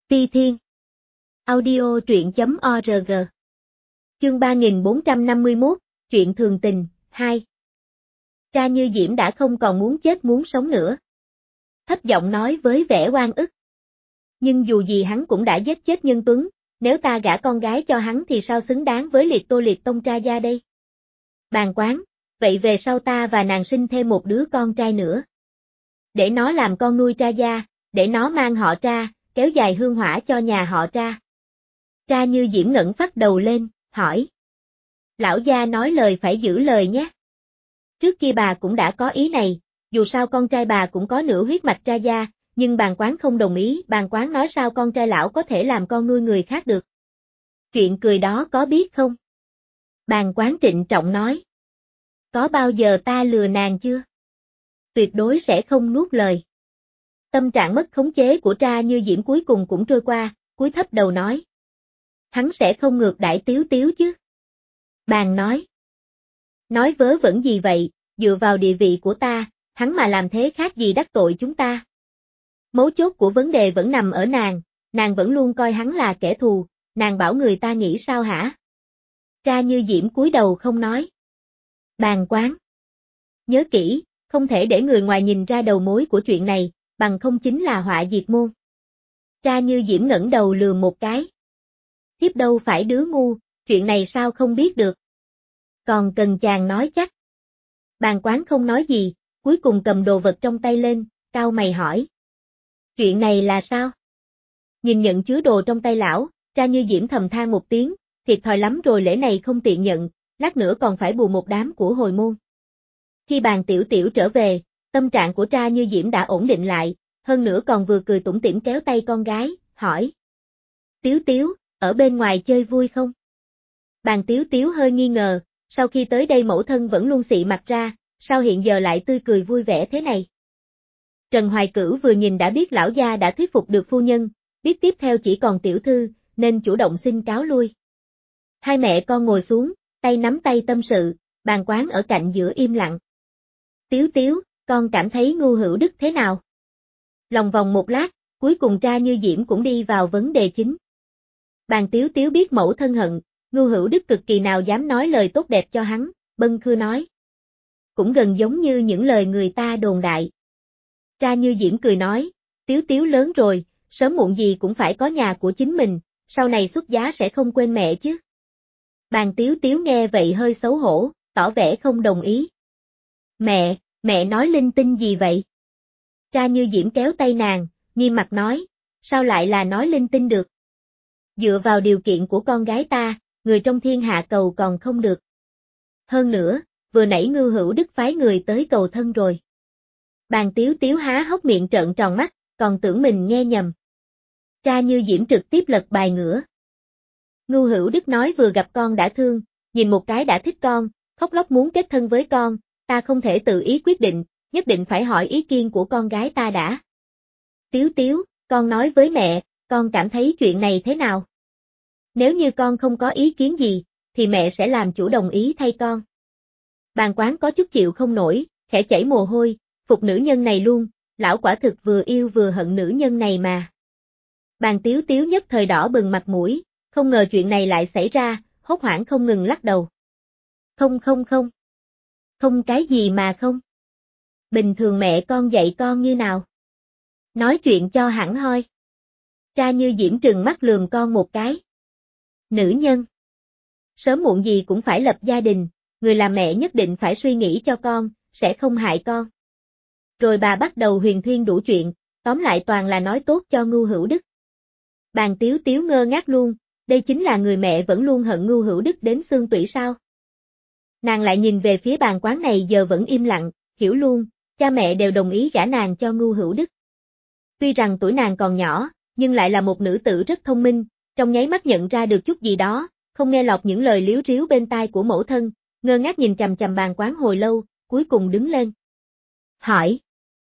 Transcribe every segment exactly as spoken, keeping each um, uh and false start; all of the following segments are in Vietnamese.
Ti Thiên. Audio truyện chấm org. Chương ba nghìn bốn trăm năm mươi mốt, chuyện thường tình, hai. Tra Như Diễm đã không còn muốn chết muốn sống nữa. Thấp giọng nói với vẻ oan ức. Nhưng dù gì hắn cũng đã giết chết Nhân Tuấn, nếu ta gả con gái cho hắn thì sao xứng đáng với Liệt Tô Liệt Tông Tra gia đây? Bàn quán, vậy về sau ta và nàng sinh thêm một đứa con trai nữa. Để nó làm con nuôi Tra gia, để nó mang họ Tra, kéo dài hương hỏa cho nhà họ Tra. Tra Như Diễm ngẩng phát đầu lên, hỏi. Lão gia nói lời phải giữ lời nhé. Trước kia bà cũng đã có ý này, dù sao con trai bà cũng có nửa huyết mạch Tra gia, nhưng bàn quán không đồng ý, bàn quán nói sao con trai lão có thể làm con nuôi người khác được. Chuyện cười đó có biết không? Bàn quán trịnh trọng nói. Có bao giờ ta lừa nàng chưa? Tuyệt đối sẽ không nuốt lời. Tâm trạng mất khống chế của Tra Như Diễm cuối cùng cũng trôi qua, cúi thấp đầu nói. Hắn sẽ không ngược đãi Tiếu Tiếu chứ? Bàn nói. Nói vớ vẩn gì vậy, dựa vào địa vị của ta, hắn mà làm thế khác gì đắc tội chúng ta. Mấu chốt của vấn đề vẫn nằm ở nàng, nàng vẫn luôn coi hắn là kẻ thù, nàng bảo người ta nghĩ sao hả? Tra Như Diễm cúi đầu không nói. Bàn quán. Nhớ kỹ, không thể để người ngoài nhìn ra đầu mối của chuyện này, bằng không chính là họa diệt môn. Tra Như Diễm ngẩng đầu lừa một cái. Thiếp đâu phải đứa ngu, chuyện này sao không biết được. Còn cần chàng nói chắc. Bàn quán không nói gì, cuối cùng cầm đồ vật trong tay lên, cau mày hỏi. Chuyện này là sao? Nhìn nhận chứa đồ trong tay lão, Tra Như Diễm thầm than một tiếng, thiệt thòi lắm rồi, lễ này không tiện nhận, lát nữa còn phải bù một đám của hồi môn. Khi Bàn Tiểu Tiểu trở về, tâm trạng của Tra Như Diễm đã ổn định lại, hơn nữa còn vừa cười tủm tỉm kéo tay con gái, hỏi. Tiếu Tiếu, ở bên ngoài chơi vui không? Bàn Tiếu Tiếu hơi nghi ngờ, sau khi tới đây mẫu thân vẫn luôn xị mặt ra, sao hiện giờ lại tươi cười vui vẻ thế này? Trần Hoài Cửu vừa nhìn đã biết lão gia đã thuyết phục được phu nhân, biết tiếp theo chỉ còn tiểu thư, nên chủ động xin cáo lui. Hai mẹ con ngồi xuống, tay nắm tay tâm sự, bàn quán ở cạnh giữa im lặng. Tiếu Tiếu, con cảm thấy Ngưu Hữu Đức thế nào? Lòng vòng một lát, cuối cùng Tra Như Diễm cũng đi vào vấn đề chính. Bàn Tiếu Tiếu biết mẫu thân hận, Ngưu Hữu Đức cực kỳ nào dám nói lời tốt đẹp cho hắn, bâng khư nói. Cũng gần giống như những lời người ta đồn đại. Tra Như Diễm cười nói, Tiếu Tiếu lớn rồi, sớm muộn gì cũng phải có nhà của chính mình, sau này xuất giá sẽ không quên mẹ chứ. Bàn Tiếu Tiếu nghe vậy hơi xấu hổ, tỏ vẻ không đồng ý. Mẹ, mẹ nói linh tinh gì vậy? Tra Như Diễm kéo tay nàng, nghiêm mặt nói, sao lại là nói linh tinh được? Dựa vào điều kiện của con gái ta, người trong thiên hạ cầu còn không được. Hơn nữa, vừa nãy Ngưu Hữu Đức phái người tới cầu thân rồi. Bàn Tiếu Tiếu há hốc miệng trợn tròn mắt, còn tưởng mình nghe nhầm. Tra Như Diễm trực tiếp lật bài ngửa. Ngưu Hữu Đức nói vừa gặp con đã thương, nhìn một cái đã thích con, khóc lóc muốn kết thân với con, ta không thể tự ý quyết định, nhất định phải hỏi ý kiến của con gái ta đã. Tiếu Tiếu, con nói với mẹ, con cảm thấy chuyện này thế nào? Nếu như con không có ý kiến gì, thì mẹ sẽ làm chủ đồng ý thay con. Bàn quán có chút chịu không nổi, khẽ chảy mồ hôi, phục nữ nhân này luôn, lão quả thực vừa yêu vừa hận nữ nhân này mà. Bàn Tiếu Tiếu nhất thời đỏ bừng mặt mũi, không ngờ chuyện này lại xảy ra, hốt hoảng không ngừng lắc đầu. Không không không. Không cái gì mà không. Bình thường mẹ con dạy con như nào? Nói chuyện cho hẳn hoi. Tra Như Diễm trừng mắt lườm con một cái. Nữ nhân. Sớm muộn gì cũng phải lập gia đình, người làm mẹ nhất định phải suy nghĩ cho con, sẽ không hại con. Rồi bà bắt đầu huyền thuyên đủ chuyện, tóm lại toàn là nói tốt cho Ngưu Hữu Đức. Bàn Tiếu Tiếu ngơ ngác luôn, đây chính là người mẹ vẫn luôn hận Ngưu Hữu Đức đến xương tủy sao? Nàng lại nhìn về phía bàn quán này giờ vẫn im lặng, hiểu luôn, cha mẹ đều đồng ý gả nàng cho Ngưu Hữu Đức. Tuy rằng tuổi nàng còn nhỏ, nhưng lại là một nữ tử rất thông minh, trong nháy mắt nhận ra được chút gì đó, không nghe lọt những lời líu ríu bên tai của mẫu thân, ngơ ngác nhìn chằm chằm bàn quán hồi lâu, cuối cùng đứng lên. Hỏi.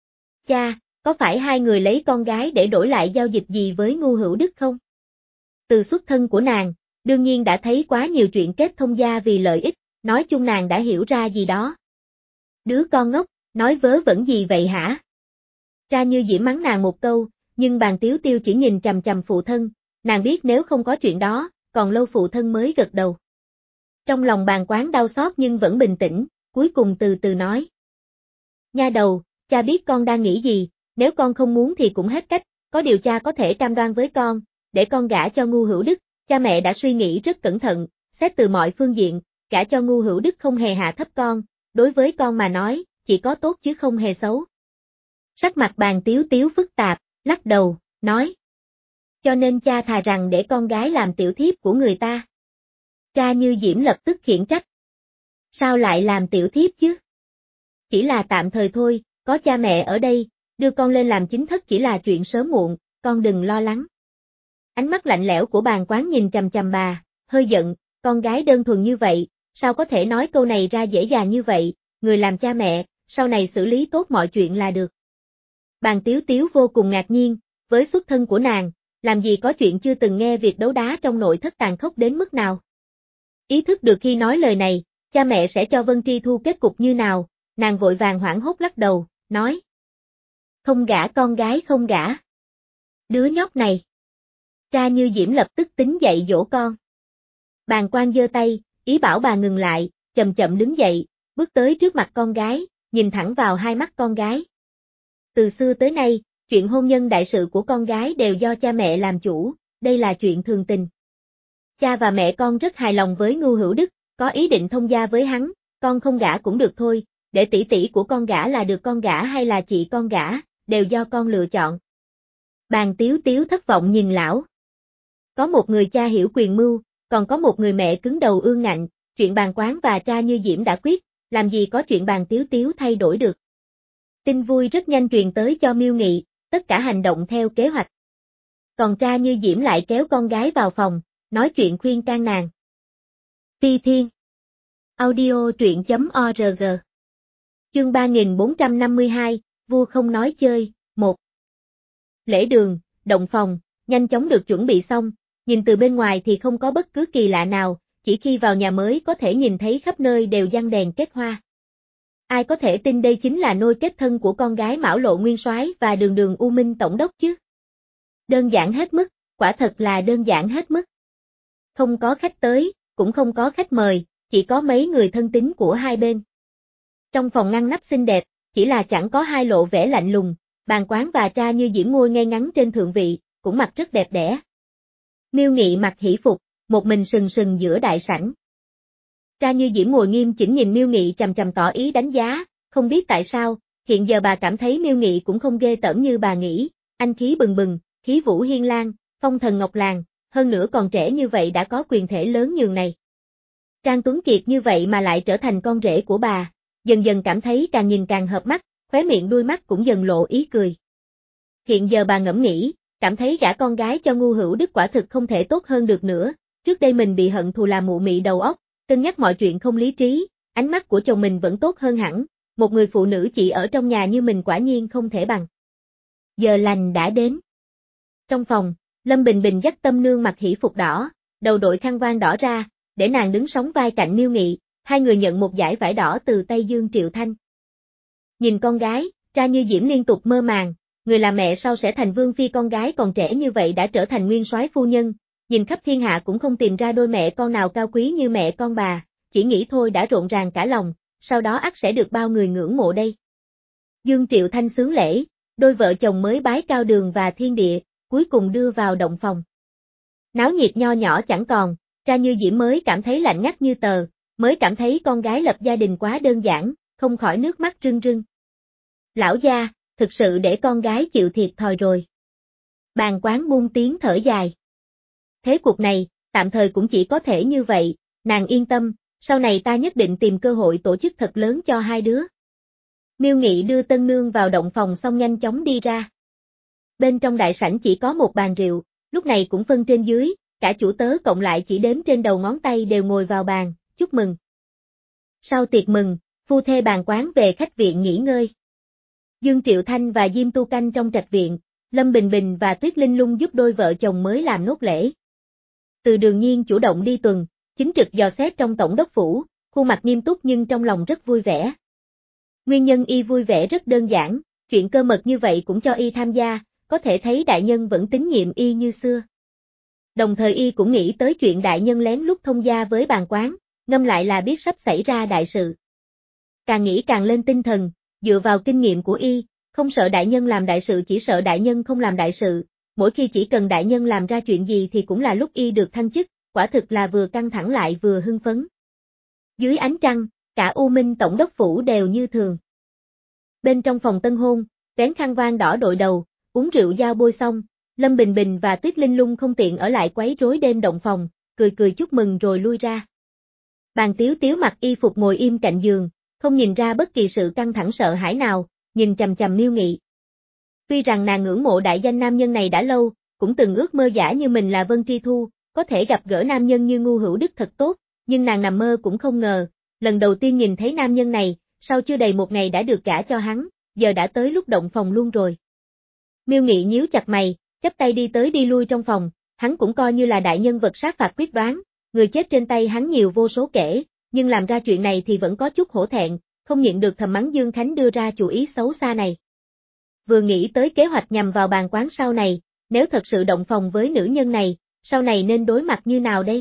Cha, có phải hai người lấy con gái để đổi lại giao dịch gì với Ngưu Hữu Đức không? Từ xuất thân của nàng, đương nhiên đã thấy quá nhiều chuyện kết thông gia vì lợi ích, nói chung nàng đã hiểu ra gì đó. Đứa con ngốc, nói vớ vẩn gì vậy hả? Tra Như Diễm mắng nàng một câu, nhưng Bàn Tiếu Tiêu chỉ nhìn chằm chằm phụ thân, nàng biết nếu không có chuyện đó, còn lâu phụ thân mới gật đầu. Trong lòng Bàn Quán đau xót nhưng vẫn bình tĩnh, cuối cùng từ từ nói. Nha đầu, cha biết con đang nghĩ gì, nếu con không muốn thì cũng hết cách, có điều cha có thể cam đoan với con, để con gả cho Ngu Hữu Đức, cha mẹ đã suy nghĩ rất cẩn thận, xét từ mọi phương diện, gả cho Ngu Hữu Đức không hề hạ thấp con, đối với con mà nói, chỉ có tốt chứ không hề xấu. Sắc mặt Bàn Tiếu Tiếu phức tạp, lắc đầu, nói. Cho nên cha thà rằng để con gái làm tiểu thiếp của người ta. Tra Như Diễm lập tức khiển trách. Sao lại làm tiểu thiếp chứ? Chỉ là tạm thời thôi, có cha mẹ ở đây, đưa con lên làm chính thất chỉ là chuyện sớm muộn, con đừng lo lắng. Ánh mắt lạnh lẽo của Bàn Quán nhìn chằm chằm bà, hơi giận, con gái đơn thuần như vậy, sao có thể nói câu này ra dễ dàng như vậy, người làm cha mẹ, sau này xử lý tốt mọi chuyện là được. Bàn Tiếu Tiếu vô cùng ngạc nhiên, với xuất thân của nàng, làm gì có chuyện chưa từng nghe việc đấu đá trong nội thất tàn khốc đến mức nào. Ý thức được khi nói lời này, cha mẹ sẽ cho Vân Tri Thu kết cục như nào, nàng vội vàng hoảng hốt lắc đầu, nói. Không gả con gái không gả. Đứa nhóc này. Tra Như Diễm lập tức tính dậy dỗ con. Bàn Quan giơ tay, ý bảo bà ngừng lại, chậm chậm đứng dậy, bước tới trước mặt con gái, nhìn thẳng vào hai mắt con gái. Từ xưa tới nay, chuyện hôn nhân đại sự của con gái đều do cha mẹ làm chủ, đây là chuyện thường tình. Cha và mẹ con rất hài lòng với Ngu Hữu Đức, có ý định thông gia với hắn, con không gả cũng được thôi, để tỷ tỷ của con gả là được con gả hay là chị con gả, đều do con lựa chọn. Bàn Tiếu Tiếu thất vọng nhìn lão. Có một người cha hiểu quyền mưu, còn có một người mẹ cứng đầu ương ngạnh, chuyện Bàn Quán và Tra Như Diễm đã quyết, làm gì có chuyện Bàn Tiếu Tiếu thay đổi được. Tin vui rất nhanh truyền tới cho Miêu Nghị, tất cả hành động theo kế hoạch. Còn Tra Như Diễm lại kéo con gái vào phòng, nói chuyện khuyên can nàng. Phi Thiên Audio truyện chấm org Chương ba nghìn bốn trăm năm mươi hai, vua không nói chơi, một. Lễ đường, động phòng, nhanh chóng được chuẩn bị xong, nhìn từ bên ngoài thì không có bất cứ kỳ lạ nào, chỉ khi vào nhà mới có thể nhìn thấy khắp nơi đều giăng đèn kết hoa. Ai có thể tin đây chính là nôi kết thân của con gái Mão Lộ Nguyên Soái và Đường Đường U Minh Tổng đốc chứ? Đơn giản hết mức, quả thật là đơn giản hết mức. Không có khách tới, cũng không có khách mời, chỉ có mấy người thân tín của hai bên. Trong phòng ngăn nắp xinh đẹp, chỉ là chẳng có hai lộ vẻ lạnh lùng, Bàn Quán và Tra Như Diễm ngồi ngay ngắn trên thượng vị, cũng mặc rất đẹp đẽ. Miêu Nghị mặc hỷ phục, một mình sừng sừng giữa đại sảnh. Tra Như Diễm ngồi nghiêm chỉnh nhìn Miêu Nghị chằm chằm tỏ ý đánh giá, không biết tại sao, hiện giờ bà cảm thấy Miêu Nghị cũng không ghê tởm như bà nghĩ, anh khí bừng bừng, khí vũ hiên lang, phong thần ngọc làng, hơn nữa còn trẻ như vậy đã có quyền thể lớn nhường này. Trang Tuấn Kiệt như vậy mà lại trở thành con rể của bà, dần dần cảm thấy càng nhìn càng hợp mắt, khóe miệng đuôi mắt cũng dần lộ ý cười. Hiện giờ bà ngẫm nghĩ, cảm thấy gả con gái cho Ngu Hữu Đức quả thực không thể tốt hơn được nữa, trước đây mình bị hận thù là mụ mị đầu óc, cân nhắc mọi chuyện không lý trí, ánh mắt của chồng mình vẫn tốt hơn hẳn, một người phụ nữ chỉ ở trong nhà như mình quả nhiên không thể bằng. Giờ lành đã đến. Trong phòng, Lâm Bình Bình dắt Tâm Nương mặc hỷ phục đỏ, đầu đội khăn voan đỏ ra, để nàng đứng sóng vai cạnh Miêu Nghị, hai người nhận một dải vải đỏ từ tay Dương Triệu Thanh. Nhìn con gái, Tra Như Diễm liên tục mơ màng, người là mẹ sau sẽ thành vương phi, con gái còn trẻ như vậy đã trở thành nguyên soái phu nhân, nhìn khắp thiên hạ cũng không tìm ra đôi mẹ con nào cao quý như mẹ con bà, chỉ nghĩ thôi đã rộn ràng cả lòng, sau đó ắt sẽ được bao người ngưỡng mộ đây. Dương Triệu Thanh xướng lễ, đôi vợ chồng mới bái cao đường và thiên địa, cuối cùng đưa vào động phòng. Náo nhiệt nho nhỏ chẳng còn, Tra Như Diễm mới cảm thấy lạnh ngắt như tờ, mới cảm thấy con gái lập gia đình quá đơn giản, không khỏi nước mắt rưng rưng. Lão gia, thực sự để con gái chịu thiệt thòi rồi. Bàn Quán buông tiếng thở dài. Thế cuộc này, tạm thời cũng chỉ có thể như vậy, nàng yên tâm, sau này ta nhất định tìm cơ hội tổ chức thật lớn cho hai đứa. Miêu Nghị đưa Tân Nương vào động phòng xong nhanh chóng đi ra. Bên trong đại sảnh chỉ có một bàn rượu, lúc này cũng phân trên dưới, cả chủ tớ cộng lại chỉ đếm trên đầu ngón tay đều ngồi vào bàn, chúc mừng. Sau tiệc mừng, phu thê Bàn Quán về khách viện nghỉ ngơi. Dương Triệu Thanh và Diêm Tu canh trong trạch viện, Lâm Bình Bình và Tuyết Linh Lung giúp đôi vợ chồng mới làm nốt lễ. Từ Đường Nhiên chủ động đi tuần, chính trực dò xét trong tổng đốc phủ, khuôn mặt nghiêm túc nhưng trong lòng rất vui vẻ. Nguyên nhân y vui vẻ rất đơn giản, chuyện cơ mật như vậy cũng cho y tham gia, có thể thấy đại nhân vẫn tín nhiệm y như xưa. Đồng thời y cũng nghĩ tới chuyện đại nhân lén lút thông gia với bàn quán, ngâm lại là biết sắp xảy ra đại sự. Càng nghĩ càng lên tinh thần, dựa vào kinh nghiệm của y, không sợ đại nhân làm đại sự chỉ sợ đại nhân không làm đại sự, mỗi khi chỉ cần đại nhân làm ra chuyện gì thì cũng là lúc y được thăng chức, quả thực là vừa căng thẳng lại vừa hưng phấn. Dưới ánh trăng, cả U Minh Tổng đốc phủ đều như thường. Bên trong phòng tân hôn, vén khăn voan đỏ đội đầu, uống rượu giao bôi xong, Lâm Bình Bình và Tuyết Linh Lung không tiện ở lại quấy rối đêm động phòng, cười cười chúc mừng rồi lui ra. Bàn Tiếu Tiếu mặc y phục ngồi im cạnh giường, không nhìn ra bất kỳ sự căng thẳng sợ hãi nào, nhìn chằm chằm Miêu Nghị. Tuy rằng nàng ngưỡng mộ đại danh nam nhân này đã lâu, cũng từng ước mơ giả như mình là Vân Tri Thu, có thể gặp gỡ nam nhân như Ngu Hữu Đức thật tốt, nhưng nàng nằm mơ cũng không ngờ, lần đầu tiên nhìn thấy nam nhân này, sau chưa đầy một ngày đã được gả cho hắn, giờ đã tới lúc động phòng luôn rồi. Miêu Nghị nhíu chặt mày, chắp tay đi tới đi lui trong phòng, hắn cũng coi như là đại nhân vật sát phạt quyết đoán, người chết trên tay hắn nhiều vô số kể, nhưng làm ra chuyện này thì vẫn có chút hổ thẹn, không nhịn được thầm mắng Dương Khánh đưa ra chủ ý xấu xa này. Vừa nghĩ tới kế hoạch nhằm vào bàn quán sau này, nếu thật sự động phòng với nữ nhân này, sau này nên đối mặt như nào đây?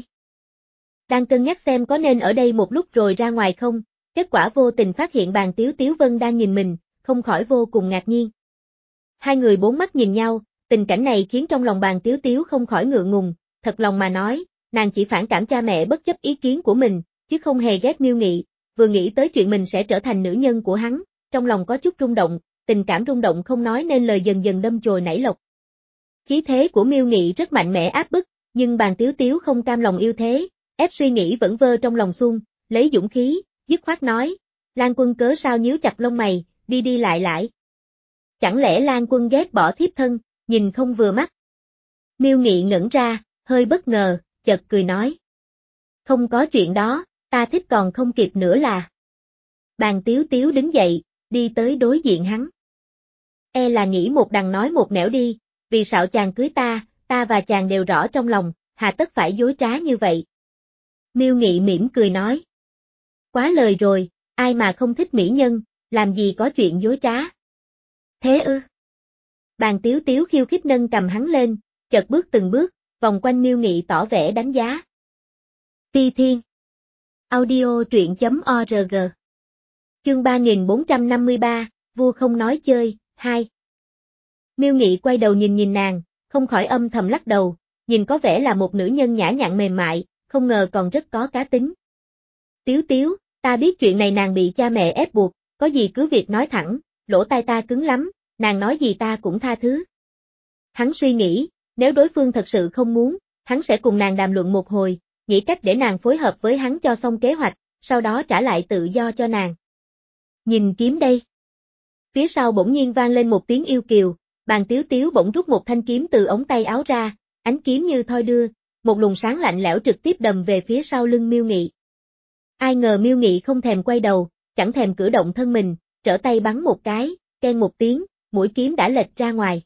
Đang cân nhắc xem có nên ở đây một lúc rồi ra ngoài không, kết quả vô tình phát hiện Bàn Tiếu Tiếu Vân đang nhìn mình, không khỏi vô cùng ngạc nhiên. Hai người bốn mắt nhìn nhau, tình cảnh này khiến trong lòng Bàn Tiếu Tiếu không khỏi ngượng ngùng, thật lòng mà nói, nàng chỉ phản cảm cha mẹ bất chấp ý kiến của mình, chứ không hề ghét Miêu Nghị, vừa nghĩ tới chuyện mình sẽ trở thành nữ nhân của hắn, trong lòng có chút rung động, tình cảm rung động không nói nên lời dần dần đâm chồi nảy lộc. Khí thế của Miêu Nghị rất mạnh mẽ áp bức, nhưng Bàn Tiếu Tiếu không cam lòng yêu thế, ép suy nghĩ vẫn vơ trong lòng xuông, lấy dũng khí, dứt khoát nói, Lan Quân cớ sao nhíu chặt lông mày, đi đi lại lại. Chẳng lẽ Lan Quân ghét bỏ thiếp thân, nhìn không vừa mắt. Miêu Nghị ngẩn ra, hơi bất ngờ, chợt cười nói. Không có chuyện đó, ta thích còn không kịp nữa là. Bàn Tiếu Tiếu đứng dậy, đi tới đối diện hắn. E là nghĩ một đằng nói một nẻo đi, vì sao chàng cưới ta, ta và chàng đều rõ trong lòng, hà tất phải dối trá như vậy. Miêu Nghị mỉm cười nói. Quá lời rồi, ai mà không thích mỹ nhân, làm gì có chuyện dối trá. Thế ư? Bàn Tiếu Tiếu khiêu khích nâng cầm hắn lên, chợt bước từng bước, vòng quanh Miêu Nghị tỏ vẻ đánh giá. Ti Thiên Audio truyện chấm org Chương ba nghìn bốn trăm năm mươi ba, vua không nói chơi, hai. Miêu Nghị quay đầu nhìn nhìn nàng, không khỏi âm thầm lắc đầu, nhìn có vẻ là một nữ nhân nhã nhặn mềm mại, không ngờ còn rất có cá tính. Tiếu Tiếu, ta biết chuyện này nàng bị cha mẹ ép buộc, có gì cứ việc nói thẳng, lỗ tai ta cứng lắm, nàng nói gì ta cũng tha thứ. Hắn suy nghĩ, nếu đối phương thật sự không muốn, hắn sẽ cùng nàng đàm luận một hồi, nghĩ cách để nàng phối hợp với hắn cho xong kế hoạch, sau đó trả lại tự do cho nàng. Nhìn kiếm đây. Phía sau bỗng nhiên vang lên một tiếng yêu kiều, Bàn Tiếu Tiếu bỗng rút một thanh kiếm từ ống tay áo ra, ánh kiếm như thoi đưa, một luồng sáng lạnh lẽo trực tiếp đầm về phía sau lưng Miêu Nghị. Ai ngờ Miêu Nghị không thèm quay đầu, chẳng thèm cử động thân mình, trở tay bắn một cái, keng một tiếng, mũi kiếm đã lệch ra ngoài.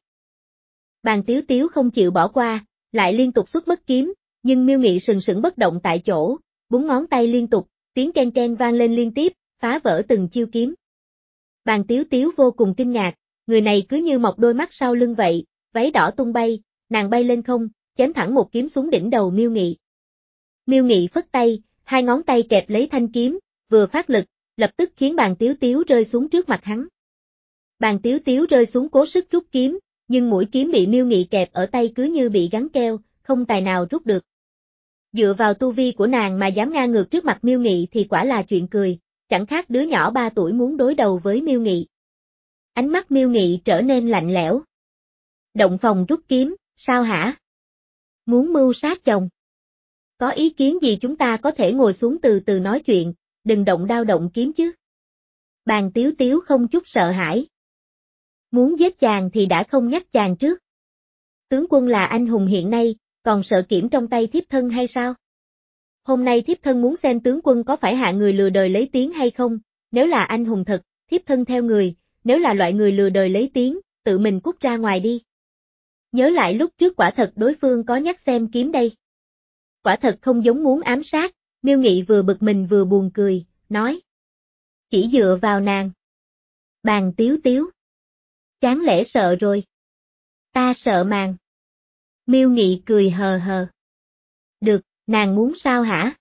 Bàn Tiếu Tiếu không chịu bỏ qua, lại liên tục xuất mất kiếm, nhưng Miêu Nghị sừng sững bất động tại chỗ, búng ngón tay liên tục, tiếng ken ken vang lên liên tiếp, phá vỡ từng chiêu kiếm. Bàn Tiếu Tiếu vô cùng kinh ngạc, người này cứ như mọc đôi mắt sau lưng vậy, váy đỏ tung bay, nàng bay lên không, chém thẳng một kiếm xuống đỉnh đầu Miêu Nghị. Miêu Nghị phất tay, hai ngón tay kẹp lấy thanh kiếm, vừa phát lực, lập tức khiến Bàn Tiếu Tiếu rơi xuống trước mặt hắn. Bàn Tiếu Tiếu rơi xuống cố sức rút kiếm, nhưng mũi kiếm bị Miêu Nghị kẹp ở tay cứ như bị gắn keo, không tài nào rút được. Dựa vào tu vi của nàng mà dám ngang ngược trước mặt Miêu Nghị thì quả là chuyện cười, chẳng khác đứa nhỏ ba tuổi muốn đối đầu với Miêu Nghị. Ánh mắt Miêu Nghị trở nên lạnh lẽo. Động phòng rút kiếm, sao hả? Muốn mưu sát chồng? Có ý kiến gì chúng ta có thể ngồi xuống từ từ nói chuyện, đừng động đao động kiếm chứ. Bàn Tiếu Tiếu không chút sợ hãi. Muốn giết chàng thì đã không nhắc chàng trước. Tướng quân là anh hùng hiện nay, còn sợ kiểm trong tay thiếp thân hay sao? Hôm nay thiếp thân muốn xem tướng quân có phải hạ người lừa đời lấy tiếng hay không, nếu là anh hùng thật, thiếp thân theo người, nếu là loại người lừa đời lấy tiếng, tự mình cút ra ngoài đi. Nhớ lại lúc trước quả thật đối phương có nhắc xem kiếm đây. Quả thật không giống muốn ám sát, Miêu Nghị vừa bực mình vừa buồn cười, nói. Chỉ dựa vào nàng. Bàn Tiếu Tiếu. Chán lẽ sợ rồi. Ta sợ màng. Miêu Nghị cười hờ hờ. Được, nàng muốn sao hả?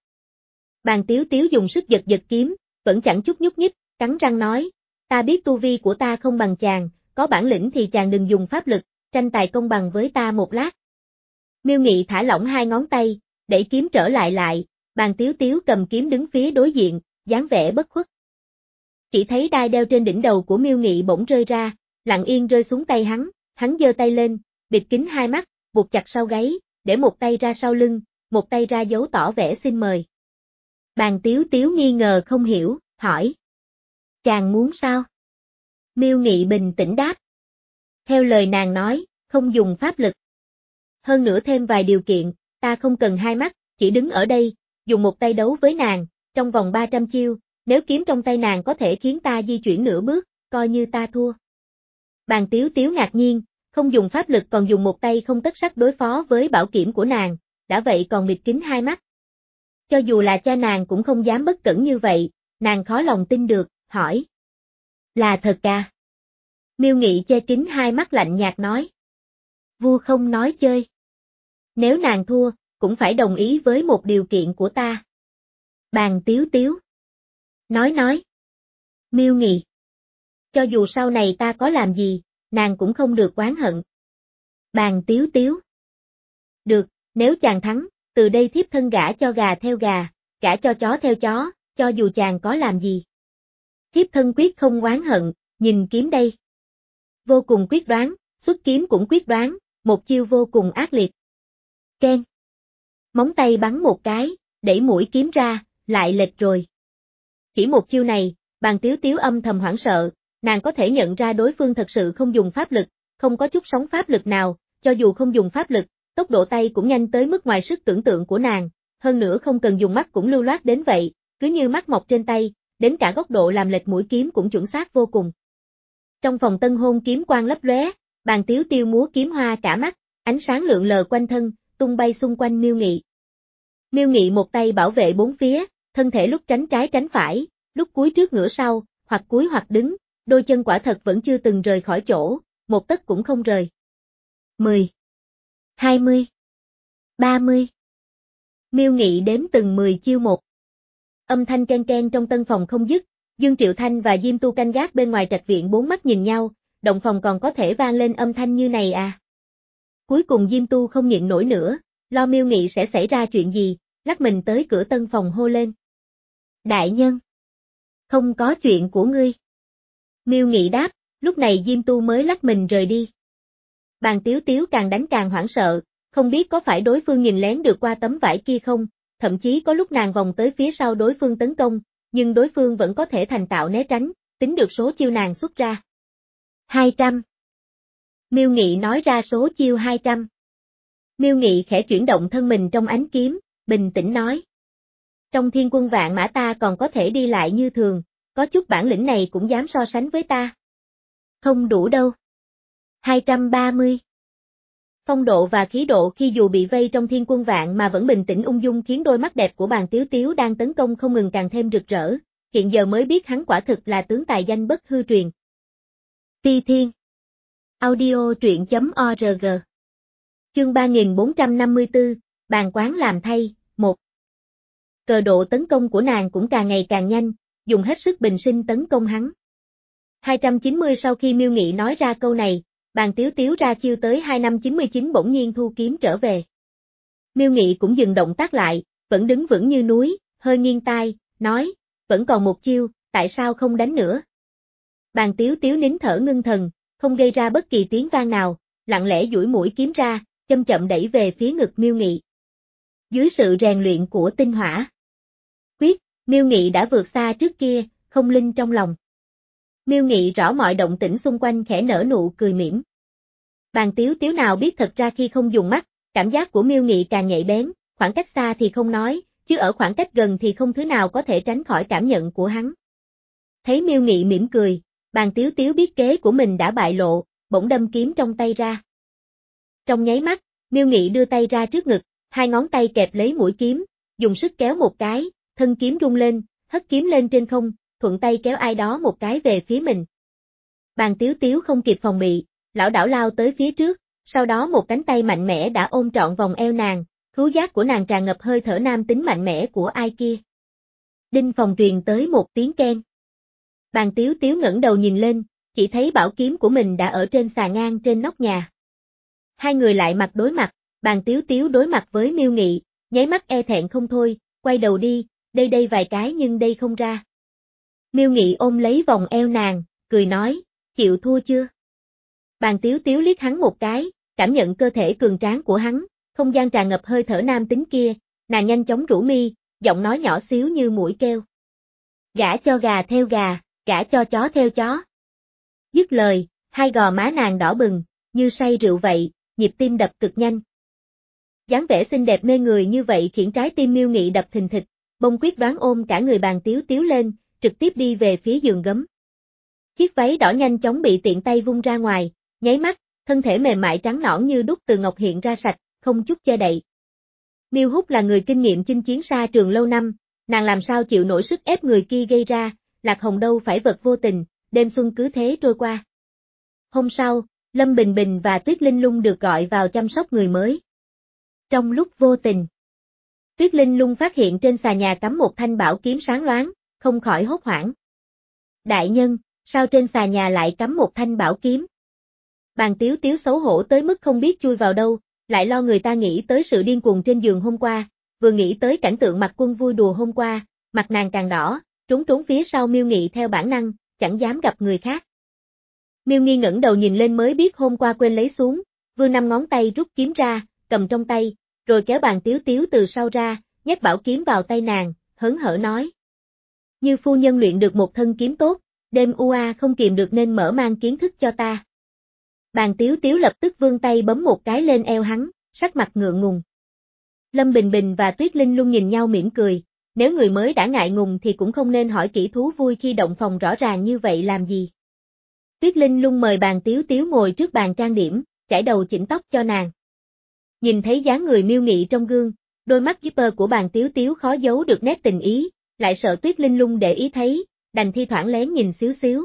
Bàn Tiếu Tiếu dùng sức giật giật kiếm, vẫn chẳng chút nhúc nhích, cắn răng nói, ta biết tu vi của ta không bằng chàng, có bản lĩnh thì chàng đừng dùng pháp lực, tranh tài công bằng với ta một lát. Miêu Nghị thả lỏng hai ngón tay, đẩy kiếm trở lại lại, Bàn Tiếu Tiếu cầm kiếm đứng phía đối diện, dáng vẻ bất khuất. Chỉ thấy đai đeo trên đỉnh đầu của Miêu Nghị bỗng rơi ra, lặng yên rơi xuống tay hắn, hắn giơ tay lên, bịt kín hai mắt, buộc chặt sau gáy, để một tay ra sau lưng, một tay ra dấu tỏ vẻ xin mời. Bàn Tiếu Tiếu nghi ngờ không hiểu, hỏi. Chàng muốn sao? Miêu Nghị bình tĩnh đáp. Theo lời nàng nói, không dùng pháp lực. Hơn nữa thêm vài điều kiện, ta không cần hai mắt, chỉ đứng ở đây, dùng một tay đấu với nàng, trong vòng ba trăm chiêu, nếu kiếm trong tay nàng có thể khiến ta di chuyển nửa bước, coi như ta thua. Bàn Tiếu Tiếu ngạc nhiên, không dùng pháp lực còn dùng một tay không tất sắt đối phó với bảo kiếm của nàng, đã vậy còn bịt kín hai mắt. Cho dù là cha nàng cũng không dám bất cẩn như vậy, nàng khó lòng tin được, hỏi. Là thật à? Miêu Nghị che kín hai mắt lạnh nhạt nói. Vua không nói chơi. Nếu nàng thua, cũng phải đồng ý với một điều kiện của ta. Bàn Tiếu Tiếu. Nói nói. Miêu Nghị. Cho dù sau này ta có làm gì, nàng cũng không được oán hận. Bàn Tiếu Tiếu. Được, nếu chàng thắng, từ đây thiếp thân gả cho gà theo gà, gả cho chó theo chó, cho dù chàng có làm gì. Thiếp thân quyết không oán hận, nhìn kiếm đây. Vô cùng quyết đoán, xuất kiếm cũng quyết đoán, một chiêu vô cùng ác liệt. Keng. Móng tay bắn một cái, đẩy mũi kiếm ra, lại lệch rồi. Chỉ một chiêu này, Bàn Tiếu Tiếu âm thầm hoảng sợ, nàng có thể nhận ra đối phương thật sự không dùng pháp lực, không có chút sóng pháp lực nào, cho dù không dùng pháp lực, tốc độ tay cũng nhanh tới mức ngoài sức tưởng tượng của nàng, hơn nữa không cần dùng mắt cũng lưu loát đến vậy, cứ như mắt mọc trên tay, đến cả góc độ làm lệch mũi kiếm cũng chuẩn xác vô cùng. Trong phòng tân hôn kiếm quang lấp lóe, Bàn Tiếu Tiếu múa kiếm hoa cả mắt, ánh sáng lượn lờ quanh thân, tung bay xung quanh Miêu Nghị. Miêu Nghị một tay bảo vệ bốn phía, thân thể lúc tránh trái tránh phải, lúc cúi trước ngửa sau, hoặc cúi hoặc đứng, đôi chân quả thật vẫn chưa từng rời khỏi chỗ, một tấc cũng không rời. mười, hai mươi, ba mươi. Miêu Nghị đếm từng mười chiêu một. Âm thanh ken ken trong tân phòng không dứt, Dương Triệu Thanh và Diêm Tu canh gác bên ngoài trạch viện bốn mắt nhìn nhau, động phòng còn có thể vang lên âm thanh như này à. Cuối cùng Diêm Tu không nhịn nổi nữa, lo Miêu Nghị sẽ xảy ra chuyện gì, lắc mình tới cửa tân phòng hô lên. Đại nhân! Không có chuyện của ngươi. Miêu Nghị đáp, lúc này Diêm Tu mới lắc mình rời đi. Bàn Tiếu Tiếu càng đánh càng hoảng sợ, không biết có phải đối phương nhìn lén được qua tấm vải kia không, thậm chí có lúc nàng vòng tới phía sau đối phương tấn công, nhưng đối phương vẫn có thể thành tạo né tránh, tính được số chiêu nàng xuất ra. hai trăm. Miêu Nghị nói ra số chiêu hai trăm. Miêu Nghị khẽ chuyển động thân mình trong ánh kiếm, bình tĩnh nói. Trong thiên quân vạn mã ta còn có thể đi lại như thường, có chút bản lĩnh này cũng dám so sánh với ta. Không đủ đâu. hai trăm ba mươi. Phong độ và khí độ khi dù bị vây trong thiên quân vạn mà vẫn bình tĩnh ung dung khiến đôi mắt đẹp của Bàn Tiếu Tiếu đang tấn công không ngừng càng thêm rực rỡ, hiện giờ mới biết hắn quả thực là tướng tài danh bất hư truyền. Phi Thiên. Audio truyện chấm org. Chương ba nghìn bốn trăm năm mươi tư, bàn quán làm thay, một. Cờ độ tấn công của nàng cũng càng ngày càng nhanh, dùng hết sức bình sinh tấn công hắn. hai trăm chín mươi sau khi Miêu Nghị nói ra câu này, Bàn Tiếu Tiếu ra chiêu tới hai trăm chín mươi chín bỗng nhiên thu kiếm trở về. Miêu Nghị cũng dừng động tác lại, vẫn đứng vững như núi, hơi nghiêng tai, nói, vẫn còn một chiêu, tại sao không đánh nữa? Bàn Tiếu Tiếu nín thở ngưng thần, không gây ra bất kỳ tiếng vang nào, lặng lẽ duỗi mũi kiếm ra, chậm chậm đẩy về phía ngực Miêu Nghị. Dưới sự rèn luyện của tinh hỏa quyết, Miêu Nghị đã vượt xa trước kia, không linh trong lòng. Miêu Nghị rõ mọi động tĩnh xung quanh khẽ nở nụ cười mỉm. Bàn Tiếu Tiếu nào biết thật ra khi không dùng mắt, cảm giác của Miêu Nghị càng nhạy bén, khoảng cách xa thì không nói, chứ ở khoảng cách gần thì không thứ nào có thể tránh khỏi cảm nhận của hắn. Thấy Miêu Nghị mỉm cười, Bàn Tiếu Tiếu biết kế của mình đã bại lộ, bỗng đâm kiếm trong tay ra. Trong nháy mắt, Miêu Nghị đưa tay ra trước ngực, hai ngón tay kẹp lấy mũi kiếm, dùng sức kéo một cái, thân kiếm rung lên, hất kiếm lên trên không, thuận tay kéo ai đó một cái về phía mình. Bàn Tiếu Tiếu không kịp phòng bị, lảo đảo lao tới phía trước, sau đó một cánh tay mạnh mẽ đã ôm trọn vòng eo nàng, khứu giác của nàng tràn ngập hơi thở nam tính mạnh mẽ của ai kia. Đinh phòng truyền tới một tiếng keng. Bàn Tiếu Tiếu ngẩng đầu nhìn lên, chỉ thấy bảo kiếm của mình đã ở trên xà ngang trên nóc nhà. Hai người lại mặt đối mặt, Bàn Tiếu Tiếu đối mặt với Miêu Nghị, nháy mắt e thẹn không thôi, quay đầu đi, đây đây vài cái nhưng đây không ra. Miêu Nghị ôm lấy vòng eo nàng, cười nói, chịu thua chưa? Bàn Tiếu Tiếu liếc hắn một cái, cảm nhận cơ thể cường tráng của hắn, không gian tràn ngập hơi thở nam tính kia, nàng nhanh chóng rũ mi, giọng nói nhỏ xíu như mũi kêu. Gả cho gà theo gà, gả cho chó theo chó. Dứt lời, hai gò má nàng đỏ bừng, như say rượu vậy, nhịp tim đập cực nhanh. Dáng vẻ xinh đẹp mê người như vậy khiến trái tim Miêu Nghị đập thình thịch, bông quyết đoán ôm cả người Bàn Tiếu Tiếu lên, trực tiếp đi về phía giường gấm. Chiếc váy đỏ nhanh chóng bị tiện tay vung ra ngoài, nháy mắt, thân thể mềm mại trắng nõn như đúc từ ngọc hiện ra sạch, không chút che đậy. Miêu Húc là người kinh nghiệm chinh chiến xa trường lâu năm, nàng làm sao chịu nổi sức ép người kia gây ra, Lạc Hồng đâu phải vật vô tình, đêm xuân cứ thế trôi qua. Hôm sau, Lâm Bình Bình và Tuyết Linh Lung được gọi vào chăm sóc người mới. Trong lúc vô tình, Tuyết Linh Lung phát hiện trên xà nhà cắm một thanh bảo kiếm sáng loáng, không khỏi hốt hoảng. Đại nhân, sao trên xà nhà lại cắm một thanh bảo kiếm? Bàn Tiếu Tiếu xấu hổ tới mức không biết chui vào đâu, lại lo người ta nghĩ tới sự điên cuồng trên giường hôm qua, vừa nghĩ tới cảnh tượng Mặc Quân vui đùa hôm qua, mặt nàng càng đỏ, trốn trốn phía sau Miêu Nghị theo bản năng, chẳng dám gặp người khác. Miêu Nghi ngẩng đầu nhìn lên mới biết hôm qua quên lấy xuống, vươn năm ngón tay rút kiếm ra, cầm trong tay, rồi kéo Bàn Tiếu Tiếu từ sau ra, nhét bảo kiếm vào tay nàng, hớn hở nói. Như phu nhân luyện được một thân kiếm tốt, đêm u a không kìm được nên mở mang kiến thức cho ta. Bàn Tiếu Tiếu lập tức vươn tay bấm một cái lên eo hắn, sắc mặt ngượng ngùng. Lâm Bình Bình và Tuyết Linh Lung nhìn nhau mỉm cười, nếu người mới đã ngại ngùng thì cũng không nên hỏi kỹ thú vui khi động phòng rõ ràng như vậy làm gì. Tuyết Linh Lung mời Bàn Tiếu Tiếu ngồi trước bàn trang điểm, chải đầu chỉnh tóc cho nàng. Nhìn thấy dáng người Miêu Nghị trong gương, đôi mắt zipper của Bàn Tiếu Tiếu khó giấu được nét tình ý, lại sợ Tuyết Linh Lung để ý thấy, đành thi thoảng lén nhìn xíu xíu.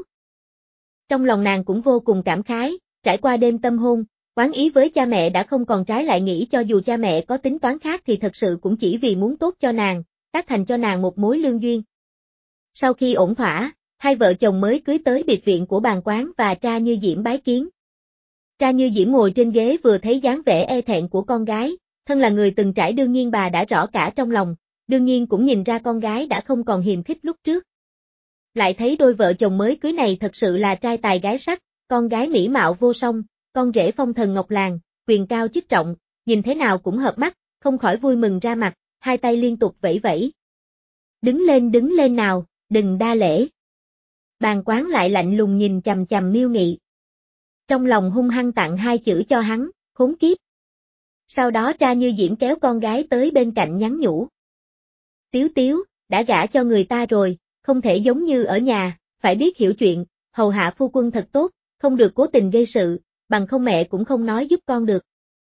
Trong lòng nàng cũng vô cùng cảm khái, trải qua đêm tâm hôn, oán ý với cha mẹ đã không còn, trái lại nghĩ cho dù cha mẹ có tính toán khác thì thật sự cũng chỉ vì muốn tốt cho nàng, tác thành cho nàng một mối lương duyên. Sau khi ổn thỏa, hai vợ chồng mới cưới tới biệt viện của Bàn Quán và Tra Như Diễm bái kiến. Tra Như Diễm ngồi trên ghế vừa thấy dáng vẻ e thẹn của con gái, thân là người từng trải đương nhiên bà đã rõ cả trong lòng, đương nhiên cũng nhìn ra con gái đã không còn hiềm khích lúc trước. Lại thấy đôi vợ chồng mới cưới này thật sự là trai tài gái sắc, con gái mỹ mạo vô song, con rể phong thần ngọc làng, quyền cao chức trọng, nhìn thế nào cũng hợp mắt, không khỏi vui mừng ra mặt, hai tay liên tục vẫy vẫy. Đứng lên đứng lên nào, đừng đa lễ. Bàn Quán lại lạnh lùng nhìn chằm chằm Miêu Nghị. Trong lòng hung hăng tặng hai chữ cho hắn, khốn kiếp. Sau đó Tra Như Diễm kéo con gái tới bên cạnh nhắn nhủ. Tiếu Tiếu, đã gả cho người ta rồi, không thể giống như ở nhà, phải biết hiểu chuyện, hầu hạ phu quân thật tốt, không được cố tình gây sự, bằng không mẹ cũng không nói giúp con được.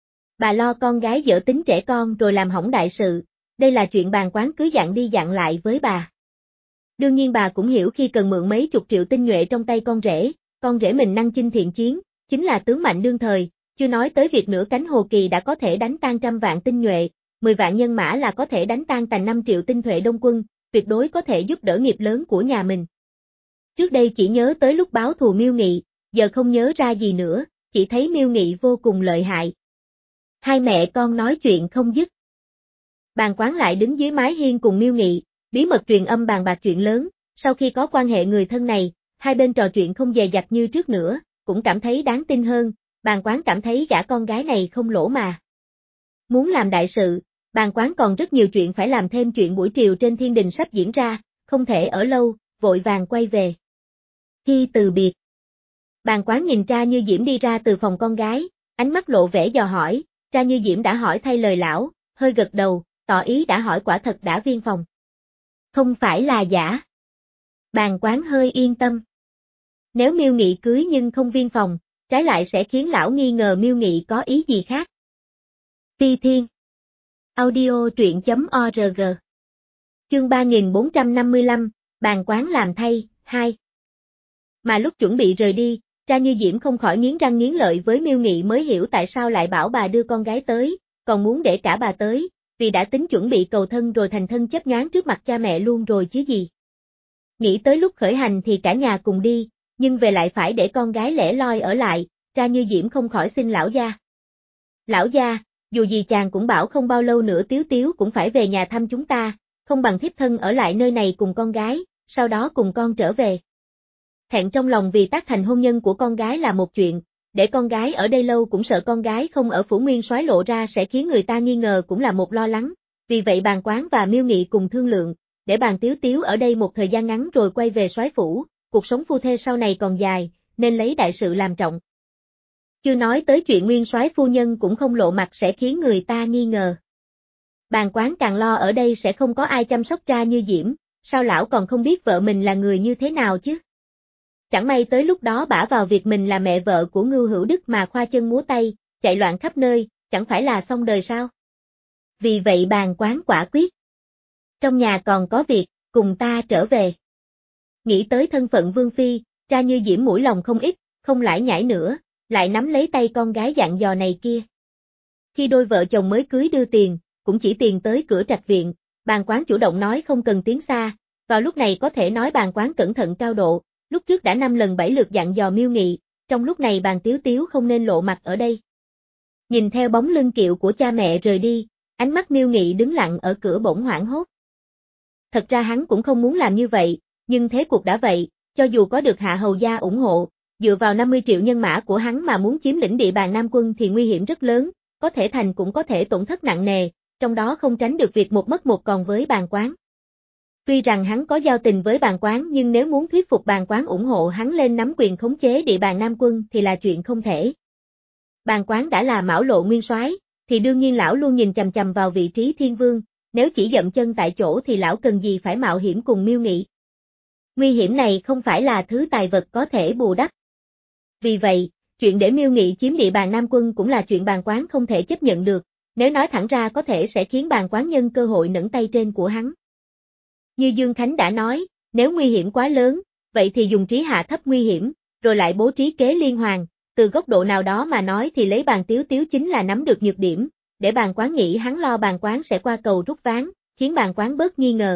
Bà lo con gái dở tính trẻ con rồi làm hỏng đại sự, đây là chuyện Bàn Quán cứ dặn đi dặn lại với bà. Đương nhiên bà cũng hiểu khi cần mượn mấy chục triệu tinh nhuệ trong tay con rể, con rể mình năng chinh thiện chiến, chính là tướng mạnh đương thời, chưa nói tới việc nửa cánh Hồ Kỳ đã có thể đánh tan trăm vạn tinh nhuệ, mười vạn nhân mã là có thể đánh tan tành năm triệu tinh nhuệ đông quân, tuyệt đối có thể giúp đỡ nghiệp lớn của nhà mình. Trước đây chỉ nhớ tới lúc báo thù Miêu Nghị, giờ không nhớ ra gì nữa, chỉ thấy Miêu Nghị vô cùng lợi hại. Hai mẹ con nói chuyện không dứt. Bàn Quán lại đứng dưới mái hiên cùng Miêu Nghị, bí mật truyền âm bàn bạc chuyện lớn, sau khi có quan hệ người thân này, hai bên trò chuyện không dè dặt như trước nữa, cũng cảm thấy đáng tin hơn, Bàn Quán cảm thấy gả con gái này không lỗ mà. Muốn làm đại sự, Bàn Quán còn rất nhiều chuyện phải làm, thêm chuyện buổi triều trên thiên đình sắp diễn ra, không thể ở lâu, vội vàng quay về. Khi từ biệt, Bàn Quán nhìn Tra Như Diễm đi ra từ phòng con gái, ánh mắt lộ vẻ dò hỏi, Tra Như Diễm đã hỏi thay lời lão, hơi gật đầu, tỏ ý đã hỏi quả thật đã viên phòng. Không phải là giả. Bàn Quán hơi yên tâm. Nếu Miêu Nghị cưới nhưng không viên phòng, trái lại sẽ khiến lão nghi ngờ Miêu Nghị có ý gì khác. Phi Thiên Audio truyện.org Chương ba nghìn bốn trăm năm mươi lăm, Bàn Quán làm thay, hai. Mà lúc chuẩn bị rời đi, Tra Như Diễm không khỏi nghiến răng nghiến lợi với Miêu Nghị, mới hiểu tại sao lại bảo bà đưa con gái tới, còn muốn để cả bà tới, vì đã tính chuẩn bị cầu thân rồi thành thân chấp nhoáng trước mặt cha mẹ luôn rồi chứ gì. Nghĩ tới lúc khởi hành thì cả nhà cùng đi, nhưng về lại phải để con gái lẻ loi ở lại, Tra Như Diễm không khỏi xin lão gia. Lão gia, dù gì chàng cũng bảo không bao lâu nữa Tiếu Tiếu cũng phải về nhà thăm chúng ta, không bằng thiếp thân ở lại nơi này cùng con gái, sau đó cùng con trở về. Thẹn trong lòng vì tác thành hôn nhân của con gái là một chuyện, để con gái ở đây lâu cũng sợ con gái không ở phủ nguyên soái lộ ra sẽ khiến người ta nghi ngờ cũng là một lo lắng, vì vậy Bàn Quán và Miêu Nghị cùng thương lượng, để Bàn Tiếu Tiếu ở đây một thời gian ngắn rồi quay về soái phủ, cuộc sống phu thê sau này còn dài, nên lấy đại sự làm trọng. Chưa nói tới chuyện nguyên soái phu nhân cũng không lộ mặt sẽ khiến người ta nghi ngờ. Bàn Quán càng lo ở đây sẽ không có ai chăm sóc Tra Như Diễm, sao lão còn không biết vợ mình là người như thế nào chứ? Chẳng may tới lúc đó bả vào việc mình là mẹ vợ của Ngưu Hữu Đức mà khoa chân múa tay, chạy loạn khắp nơi, chẳng phải là xong đời sao? Vì vậy Bàn Quán quả quyết. Trong nhà còn có việc, cùng ta trở về. Nghĩ tới thân phận Vương Phi, Tra Như Diễm mũi lòng không ít, không lải nhải nữa, lại nắm lấy tay con gái dặn dò này kia. Khi đôi vợ chồng mới cưới đưa tiền, cũng chỉ tiền tới cửa trạch viện, Bàn Quán chủ động nói không cần tiến xa, vào lúc này có thể nói Bàn Quán cẩn thận cao độ, lúc trước đã năm lần bảy lượt dặn dò Miêu Nghị, trong lúc này Bàn Tiếu Tiếu không nên lộ mặt ở đây. Nhìn theo bóng lưng kiệu của cha mẹ rời đi, ánh mắt Miêu Nghị đứng lặng ở cửa bỗng hoảng hốt. Thật ra hắn cũng không muốn làm như vậy, nhưng thế cuộc đã vậy, cho dù có được Hạ Hầu gia ủng hộ, dựa vào năm mươi triệu nhân mã của hắn mà muốn chiếm lĩnh địa bàn Nam Quân thì nguy hiểm rất lớn, có thể thành cũng có thể tổn thất nặng nề, trong đó không tránh được việc một mất một còn với Bàn Quán. Tuy rằng hắn có giao tình với Bàn Quán nhưng nếu muốn thuyết phục Bàn Quán ủng hộ hắn lên nắm quyền khống chế địa bàn Nam Quân thì là chuyện không thể. Bàn Quán đã là Mão Lộ nguyên soái, thì đương nhiên lão luôn nhìn chằm chằm vào vị trí thiên vương, nếu chỉ dậm chân tại chỗ thì lão cần gì phải mạo hiểm cùng Miêu Nghị. Nguy hiểm này không phải là thứ tài vật có thể bù đắp. Vì vậy, chuyện để Miêu Nghị chiếm địa bàn Nam Quân cũng là chuyện Bàn Quán không thể chấp nhận được, nếu nói thẳng ra có thể sẽ khiến Bàn Quán nhân cơ hội nẫng tay trên của hắn. Như Dương Khánh đã nói, nếu nguy hiểm quá lớn, vậy thì dùng trí hạ thấp nguy hiểm, rồi lại bố trí kế liên hoàn, từ góc độ nào đó mà nói thì lấy Bàn Tiếu Tiếu chính là nắm được nhược điểm, để Bàn Quán nghĩ hắn lo Bàn Quán sẽ qua cầu rút ván, khiến Bàn Quán bớt nghi ngờ.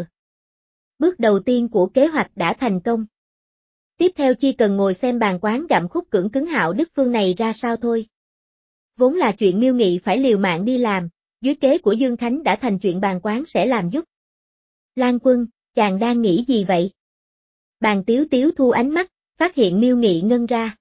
Bước đầu tiên của kế hoạch đã thành công. Tiếp theo chỉ cần ngồi xem Bàn Quán gặm khúc cưỡng cứng Hạo Đức Phương này ra sao thôi. Vốn là chuyện Miêu Nghị phải liều mạng đi làm, dưới kế của Dương Khánh đã thành chuyện Bàn Quán sẽ làm giúp. Lan Quân, chàng đang nghĩ gì vậy? Bàn Tiếu Tiếu thu ánh mắt, phát hiện Miêu Nghị ngân ra.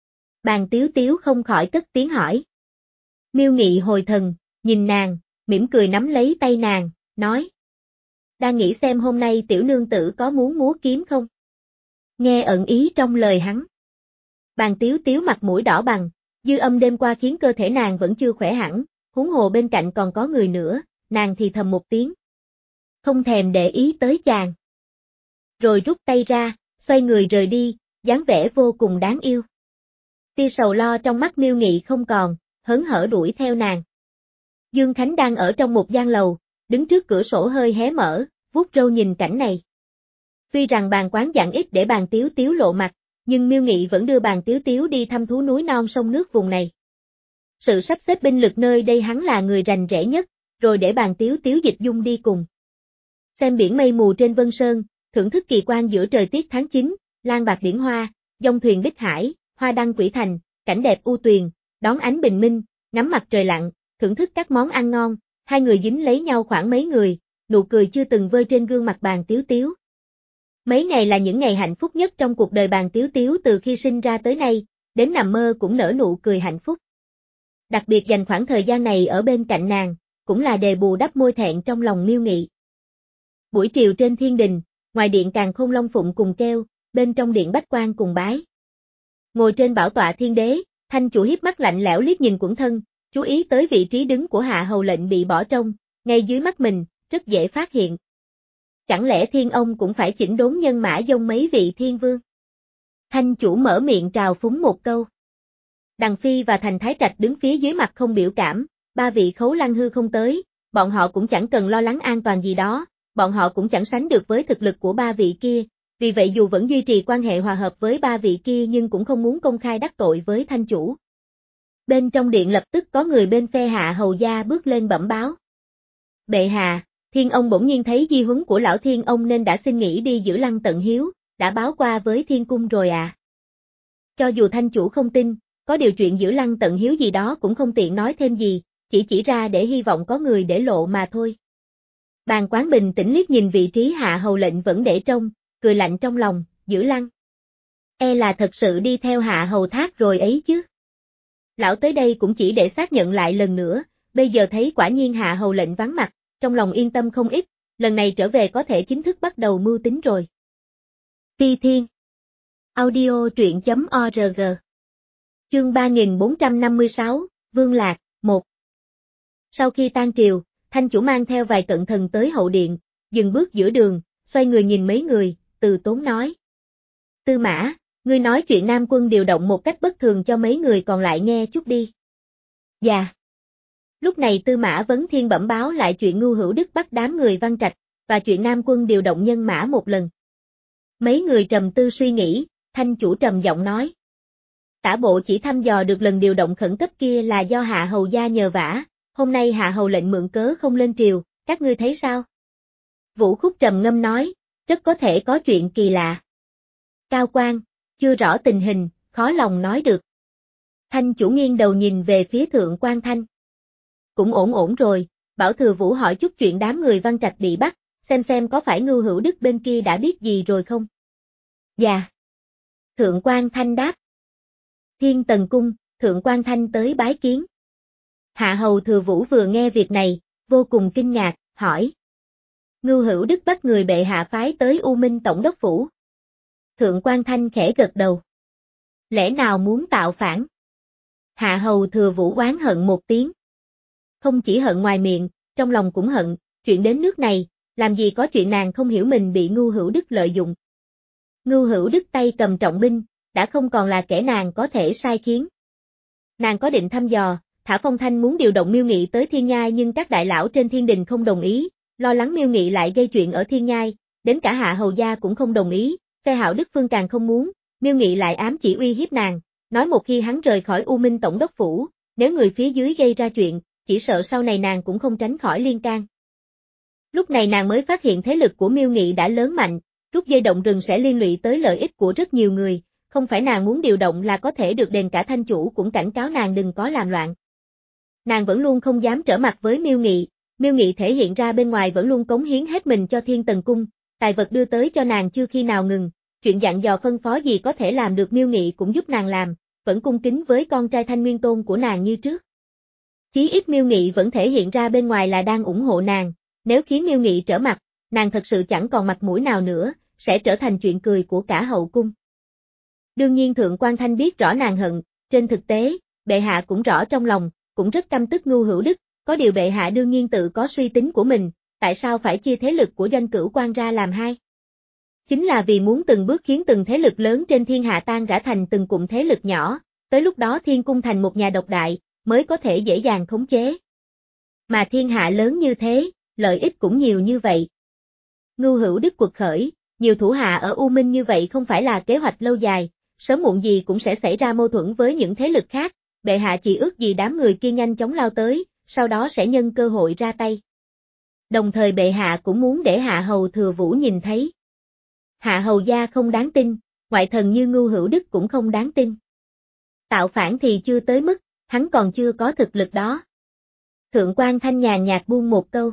Bàn Tiếu Tiếu không khỏi cất tiếng hỏi. Miêu Nghị hồi thần, nhìn nàng, mỉm cười nắm lấy tay nàng, nói. Đang nghĩ xem hôm nay tiểu nương tử có muốn múa kiếm không? Nghe ẩn ý trong lời hắn. Bàn Tiếu Tiếu mặt mũi đỏ bừng, dư âm đêm qua khiến cơ thể nàng vẫn chưa khỏe hẳn, huống hồ bên cạnh còn có người nữa, nàng thì thầm một tiếng. Không thèm để ý tới chàng. Rồi rút tay ra, xoay người rời đi, dáng vẻ vô cùng đáng yêu. Tia sầu lo trong mắt Miêu Nghị không còn, hớn hở đuổi theo nàng. Dương Khánh đang ở trong một gian lầu, đứng trước cửa sổ hơi hé mở, vuốt râu nhìn cảnh này. Tuy rằng Bàn Quán dặn ít để Bàn Tiếu Tiếu lộ mặt, nhưng Miêu Nghị vẫn đưa Bàn Tiếu Tiếu đi thăm thú núi non sông nước vùng này. Sự sắp xếp binh lực nơi đây hắn là người rành rẽ nhất, rồi để Bàn Tiếu Tiếu dịch dung đi cùng. Xem biển mây mù trên Vân Sơn, thưởng thức kỳ quan giữa trời tiết tháng chín, lan bạc biển hoa, dông thuyền bích hải, hoa đăng quỷ thành, cảnh đẹp u tuyền, đón ánh bình minh, ngắm mặt trời lặn, thưởng thức các món ăn ngon, hai người dính lấy nhau khoảng mấy người, nụ cười chưa từng vơi trên gương mặt Bàn Tiếu Tiếu. Mấy ngày là những ngày hạnh phúc nhất trong cuộc đời Bàn Tiếu Tiếu từ khi sinh ra tới nay, đến nằm mơ cũng nở nụ cười hạnh phúc. Đặc biệt dành khoảng thời gian này ở bên cạnh nàng, cũng là để bù đắp môi thẹn trong lòng Miêu Nghị. Buổi chiều trên thiên đình, ngoài điện Càn Khôn Long Phụng cùng kêu, bên trong điện Bách Quan cùng bái. Ngồi trên bảo tọa thiên đế, Thanh chủ hiếp mắt lạnh lẽo liếc nhìn Quẩn Thân, chú ý tới vị trí đứng của Hạ Hầu lệnh bị bỏ trông, ngay dưới mắt mình, rất dễ phát hiện. Chẳng lẽ thiên ông cũng phải chỉnh đốn nhân mã dông mấy vị thiên vương? Thanh chủ mở miệng trào phúng một câu. Đằng Phi và Thành Thái Trạch đứng phía dưới mặt không biểu cảm, ba vị Khấu Lăng hư không tới, bọn họ cũng chẳng cần lo lắng an toàn gì đó, bọn họ cũng chẳng sánh được với thực lực của ba vị kia, vì vậy dù vẫn duy trì quan hệ hòa hợp với ba vị kia nhưng cũng không muốn công khai đắc tội với Thanh chủ. Bên trong điện lập tức có người bên phe Hạ Hầu gia bước lên bẩm báo. Bệ hạ, Thiên Ông bỗng nhiên thấy di huấn của lão Thiên Ông nên đã xin nghỉ đi giữ Lăng Tận Hiếu, đã báo qua với Thiên Cung rồi à. Cho dù Thanh chủ không tin, có điều chuyện giữ Lăng Tận Hiếu gì đó cũng không tiện nói thêm gì, chỉ chỉ ra để hy vọng có người để lộ mà thôi. Bàn Quán bình tĩnh liếc nhìn vị trí Hạ Hầu lệnh vẫn để trông, cười lạnh trong lòng, giữ Lăng. E là thật sự đi theo Hạ Hầu Thác rồi ấy chứ. Lão tới đây cũng chỉ để xác nhận lại lần nữa, bây giờ thấy quả nhiên Hạ Hầu lệnh vắng mặt, trong lòng yên tâm không ít, lần này trở về có thể chính thức bắt đầu mưu tính rồi. Phi Thiên Audio truyện chấm org Chương ba nghìn bốn trăm năm mươi sáu, Vương Lạc, một. Sau khi tan triều, Thanh chủ mang theo vài cận thần tới hậu điện, dừng bước giữa đường, xoay người nhìn mấy người, từ tốn nói. Tư Mã, ngươi nói chuyện Nam quân điều động một cách bất thường cho mấy người còn lại nghe chút đi. Dạ. Lúc này Tư Mã Vấn Thiên bẩm báo lại chuyện Ngưu Hữu Đức bắt đám người Văn Trạch, và chuyện Nam quân điều động nhân mã một lần. Mấy người trầm tư suy nghĩ, Thanh chủ trầm giọng nói. Tả bộ chỉ thăm dò được lần điều động khẩn cấp kia là do Hạ Hầu gia nhờ vả, hôm nay Hạ Hầu lệnh mượn cớ không lên triều, các ngươi thấy sao? Vũ Khúc trầm ngâm nói, rất có thể có chuyện kỳ lạ. Cao quan, chưa rõ tình hình, khó lòng nói được. Thanh chủ nghiêng đầu nhìn về phía Thượng Quan Thanh. Cũng ổn ổn rồi, bảo Thừa Vũ hỏi chút chuyện đám người Văn Trạch bị bắt, xem xem có phải Ngưu Hữu Đức bên kia đã biết gì rồi không? Dạ. Thượng Quan Thanh đáp. Thiên Tần Cung, Thượng Quan Thanh tới bái kiến. Hạ Hầu Thừa Vũ vừa nghe việc này, vô cùng kinh ngạc, hỏi. Ngưu Hữu Đức bắt người bệ hạ phái tới U Minh Tổng đốc phủ. Thượng Quan Thanh khẽ gật đầu. Lẽ nào muốn tạo phản? Hạ Hầu Thừa Vũ oán hận một tiếng. Không chỉ hận ngoài miệng, trong lòng cũng hận, chuyện đến nước này, làm gì có chuyện nàng không hiểu mình bị Ngưu Hữu Đức lợi dụng. Ngưu Hữu Đức tay cầm trọng binh, đã không còn là kẻ nàng có thể sai khiến. Nàng có định thăm dò, thả Phong Thanh muốn điều động Miêu Nghị tới Thiên Nhai nhưng các đại lão trên Thiên Đình không đồng ý, lo lắng Miêu Nghị lại gây chuyện ở Thiên Nhai, đến cả Hạ Hầu gia cũng không đồng ý, phe Hạo Đức Phương càng không muốn, Miêu Nghị lại ám chỉ uy hiếp nàng, nói một khi hắn rời khỏi U Minh Tổng đốc phủ, nếu người phía dưới gây ra chuyện, chỉ sợ sau này nàng cũng không tránh khỏi liên can. Lúc này nàng mới phát hiện thế lực của Miêu Nghị đã lớn mạnh, rút dây động rừng sẽ liên lụy tới lợi ích của rất nhiều người, không phải nàng muốn điều động là có thể được đền cả Thanh chủ cũng cảnh cáo nàng đừng có làm loạn. Nàng vẫn luôn không dám trở mặt với Miêu Nghị, Miêu Nghị thể hiện ra bên ngoài vẫn luôn cống hiến hết mình cho Thiên Tần Cung, tài vật đưa tới cho nàng chưa khi nào ngừng, chuyện dặn dò phân phó gì có thể làm được Miêu Nghị cũng giúp nàng làm, vẫn cung kính với con trai Thanh Nguyên Tôn của nàng như trước. Chí ít Miêu Nghị vẫn thể hiện ra bên ngoài là đang ủng hộ nàng, nếu khiến Miêu Nghị trở mặt, nàng thật sự chẳng còn mặt mũi nào nữa, sẽ trở thành chuyện cười của cả hậu cung. Đương nhiên Thượng Quan Thanh biết rõ nàng hận, trên thực tế, bệ hạ cũng rõ trong lòng, cũng rất căm tức Ngưu Hữu Đức, có điều bệ hạ đương nhiên tự có suy tính của mình, tại sao phải chia thế lực của Doanh Cửu Quan ra làm hai? Chính là vì muốn từng bước khiến từng thế lực lớn trên thiên hạ tan rã thành từng cụm thế lực nhỏ, tới lúc đó Thiên Cung thành một nhà độc đại, mới có thể dễ dàng khống chế. Mà thiên hạ lớn như thế, lợi ích cũng nhiều như vậy. Ngưu Hữu Đức quật khởi, nhiều thủ hạ ở U Minh như vậy không phải là kế hoạch lâu dài, sớm muộn gì cũng sẽ xảy ra mâu thuẫn với những thế lực khác, bệ hạ chỉ ước gì đám người kia nhanh chóng lao tới, sau đó sẽ nhân cơ hội ra tay. Đồng thời bệ hạ cũng muốn để Hạ Hầu Thừa Vũ nhìn thấy. Hạ Hầu gia không đáng tin, ngoại thần như Ngưu Hữu Đức cũng không đáng tin. Tạo phản thì chưa tới mức, hắn còn chưa có thực lực đó. Thượng Quan Thanh nhàn nhạt buông một câu.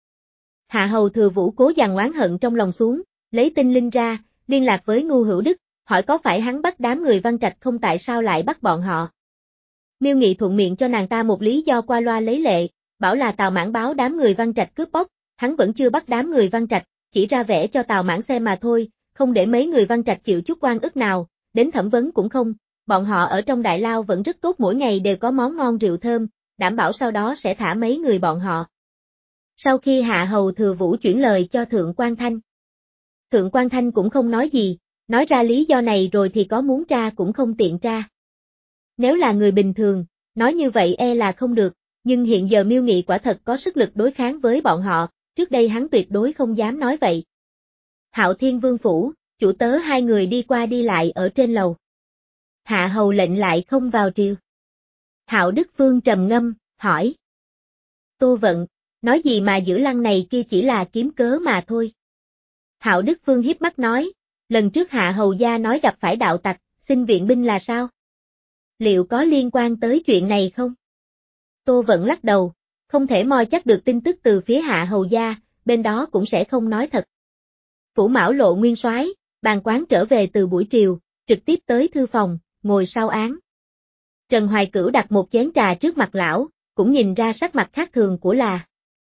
Hạ Hầu Thừa Vũ cố dằn oán hận trong lòng xuống, lấy tinh linh ra, liên lạc với Ngưu Hữu Đức, hỏi có phải hắn bắt đám người Văn Trạch không, tại sao lại bắt bọn họ. Miêu Nghị thuận miệng cho nàng ta một lý do qua loa lấy lệ, bảo là Tào Mãn báo đám người Văn Trạch cướp bóc, hắn vẫn chưa bắt đám người Văn Trạch, chỉ ra vẻ cho Tào Mãn xem mà thôi, không để mấy người Văn Trạch chịu chút oan ức nào, đến thẩm vấn cũng không, bọn họ ở trong đại lao vẫn rất tốt, mỗi ngày đều có món ngon rượu thơm, đảm bảo sau đó sẽ thả mấy người bọn họ. Sau khi Hạ Hầu Thừa Vũ chuyển lời cho Thượng Quan Thanh, Thượng Quan Thanh cũng không nói gì, nói ra lý do này rồi thì có muốn tra cũng không tiện tra. Nếu là người bình thường, nói như vậy e là không được, nhưng hiện giờ Miêu Nghị quả thật có sức lực đối kháng với bọn họ, trước đây hắn tuyệt đối không dám nói vậy. Hạo Thiên Vương Phủ, chủ tớ hai người đi qua đi lại ở trên lầu. Hạ hầu lệnh lại không vào triều. Hạo Đức Phương trầm ngâm, hỏi. Tô Vận, nói gì mà giữ lăng này kia chỉ là kiếm cớ mà thôi. Hạo Đức Phương hiếp mắt nói, lần trước Hạ hầu gia nói gặp phải đạo tặc, xin viện binh là sao? Liệu có liên quan tới chuyện này không? Tô Vận lắc đầu, không thể moi chắc được tin tức từ phía Hạ hầu gia, bên đó cũng sẽ không nói thật. Phủ Mão Lộ nguyên soái, bàn quán trở về từ buổi triều, trực tiếp tới thư phòng, ngồi sau án. Trần Hoài Cửu đặt một chén trà trước mặt lão, cũng nhìn ra sắc mặt khác thường của là.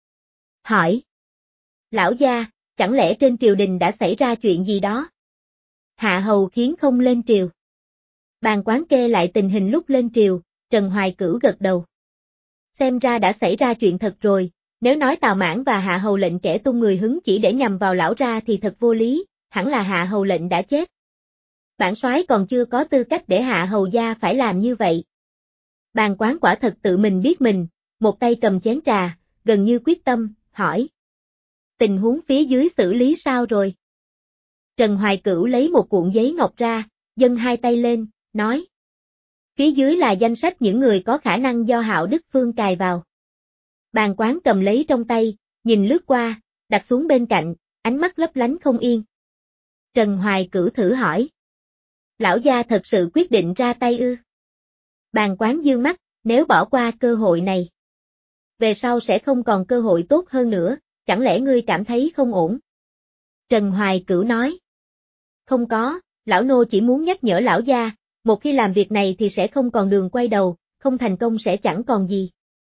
Hỏi. Lão gia, chẳng lẽ trên triều đình đã xảy ra chuyện gì đó? Hạ hầu khiến không lên triều. Bàn quán kê lại tình hình lúc lên triều, Trần Hoài Cửu gật đầu. Xem ra đã xảy ra chuyện thật rồi, nếu nói Tào Mãn và Hạ hầu lệnh kẻ tung người hứng chỉ để nhằm vào lão ra thì thật vô lý, hẳn là Hạ hầu lệnh đã chết. Bản soái còn chưa có tư cách để Hạ hầu gia phải làm như vậy. Bàn quán quả thật tự mình biết mình, một tay cầm chén trà, gần như quyết tâm, hỏi. Tình huống phía dưới xử lý sao rồi? Trần Hoài Cửu lấy một cuộn giấy ngọc ra, dâng hai tay lên, nói. Phía dưới là danh sách những người có khả năng do Hạo Đức Phương cài vào. Bàn quán cầm lấy trong tay, nhìn lướt qua, đặt xuống bên cạnh, ánh mắt lấp lánh không yên. Trần Hoài Cửu thử hỏi. Lão gia thật sự quyết định ra tay ư? Bàn quán dương mắt, nếu bỏ qua cơ hội này. Về sau sẽ không còn cơ hội tốt hơn nữa, chẳng lẽ ngươi cảm thấy không ổn? Trần Hoài Cửu nói. Không có, lão nô chỉ muốn nhắc nhở lão gia, một khi làm việc này thì sẽ không còn đường quay đầu, không thành công sẽ chẳng còn gì.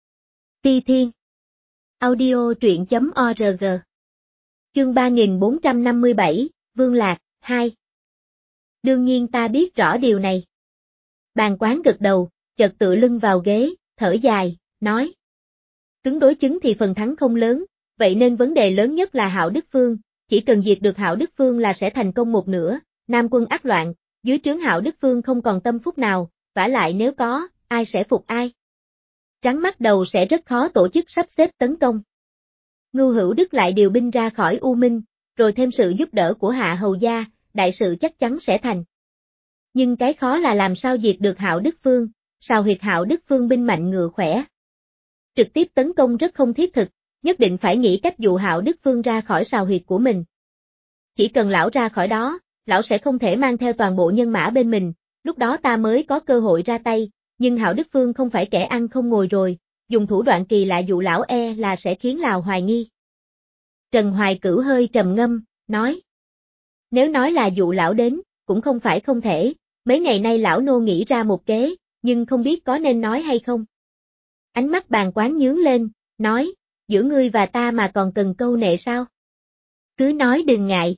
Ti Thiên. Audio truyện.org. Chương ba nghìn bốn trăm năm mươi bảy, Vương Lạc, hai. Đương nhiên ta biết rõ điều này. Bàn quán gật đầu, chợt tựa lưng vào ghế, thở dài, nói. Cứng đối chứng thì phần thắng không lớn, vậy nên vấn đề lớn nhất là Hạo Đức Phương, chỉ cần diệt được Hạo Đức Phương là sẽ thành công một nửa, Nam quân ác loạn, dưới trướng Hạo Đức Phương không còn tâm phúc nào, vả lại nếu có, ai sẽ phục ai? Trắng mắt đầu sẽ rất khó tổ chức sắp xếp tấn công. Ngưu Hữu Đức lại điều binh ra khỏi U Minh, rồi thêm sự giúp đỡ của Hạ hầu gia, đại sự chắc chắn sẽ thành. Nhưng cái khó là làm sao diệt được Hạo Đức Phương, sao huyệt Hạo Đức Phương binh mạnh ngựa khỏe. Trực tiếp tấn công rất không thiết thực, nhất định phải nghĩ cách dụ Hạo Đức Phương ra khỏi sào huyệt của mình. Chỉ cần lão ra khỏi đó, lão sẽ không thể mang theo toàn bộ nhân mã bên mình, lúc đó ta mới có cơ hội ra tay, nhưng Hạo Đức Phương không phải kẻ ăn không ngồi rồi, dùng thủ đoạn kỳ lạ dụ lão e là sẽ khiến Lào hoài nghi. Trần Hoài Cửu hơi trầm ngâm, nói. Nếu nói là dụ lão đến, cũng không phải không thể, mấy ngày nay lão nô nghĩ ra một kế, nhưng không biết có nên nói hay không. Ánh mắt bàn quán nhướng lên, nói, giữa ngươi và ta mà còn cần câu nệ sao? Cứ nói đừng ngại.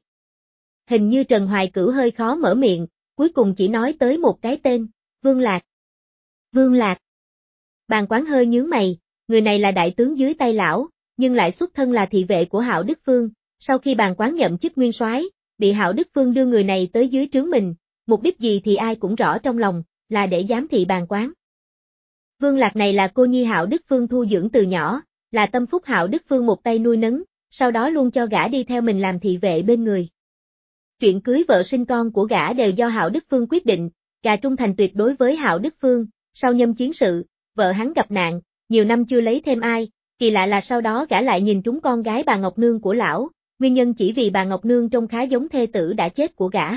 Hình như Trần Hoài Cửu hơi khó mở miệng, cuối cùng chỉ nói tới một cái tên, Vương Lạc. Vương Lạc. Bàn quán hơi nhướng mày, người này là đại tướng dưới tay lão, nhưng lại xuất thân là thị vệ của Hạo Đức Phương, sau khi bàn quán nhậm chức nguyên soái, bị Hạo Đức Phương đưa người này tới dưới trướng mình, mục đích gì thì ai cũng rõ trong lòng, là để giám thị bàn quán. Vương Lạc này là cô nhi Hạo Đức Phương thu dưỡng từ nhỏ, là tâm phúc Hạo Đức Phương một tay nuôi nấng, sau đó luôn cho gã đi theo mình làm thị vệ bên người. Chuyện cưới vợ sinh con của gã đều do Hạo Đức Phương quyết định, gã trung thành tuyệt đối với Hạo Đức Phương, sau nhâm chiến sự, vợ hắn gặp nạn, nhiều năm chưa lấy thêm ai, kỳ lạ là sau đó gã lại nhìn trúng con gái bà Ngọc Nương của lão, nguyên nhân chỉ vì bà Ngọc Nương trông khá giống thê tử đã chết của gã.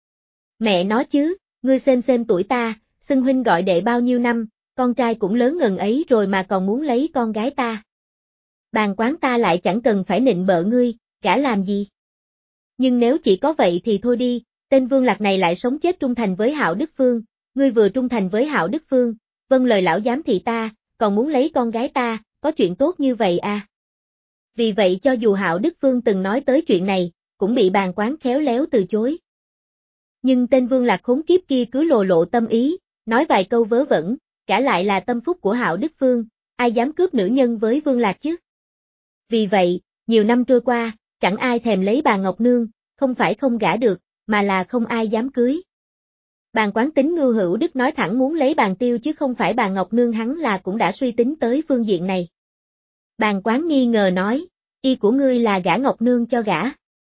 Mẹ nói chứ, ngươi xem xem tuổi ta, xưng huynh gọi đệ bao nhiêu năm, con trai cũng lớn ngần ấy rồi mà còn muốn lấy con gái ta. Bàn quán ta lại chẳng cần phải nịnh bợ ngươi, gã làm gì? Nhưng nếu chỉ có vậy thì thôi đi, tên Vương Lạc này lại sống chết trung thành với Hạo Đức Phương, ngươi vừa trung thành với Hạo Đức Phương, vâng lời lão giám thị ta, còn muốn lấy con gái ta, có chuyện tốt như vậy à? Vì vậy cho dù Hạo Đức Phương từng nói tới chuyện này, cũng bị bàn quán khéo léo từ chối. Nhưng tên Vương Lạc khốn kiếp kia cứ lồ lộ tâm ý, nói vài câu vớ vẩn, cả lại là tâm phúc của Hạo Đức Phương, ai dám cướp nữ nhân với Vương Lạc chứ? Vì vậy, nhiều năm trôi qua, chẳng ai thèm lấy bà Ngọc Nương, không phải không gả được, mà là không ai dám cưới. Bàn quán tính Ngưu Hữu Đức nói thẳng muốn lấy bàn tiêu chứ không phải bà Ngọc Nương, hắn là cũng đã suy tính tới phương diện này. Bàn quán nghi ngờ nói, y của ngươi là gả Ngọc Nương cho gả.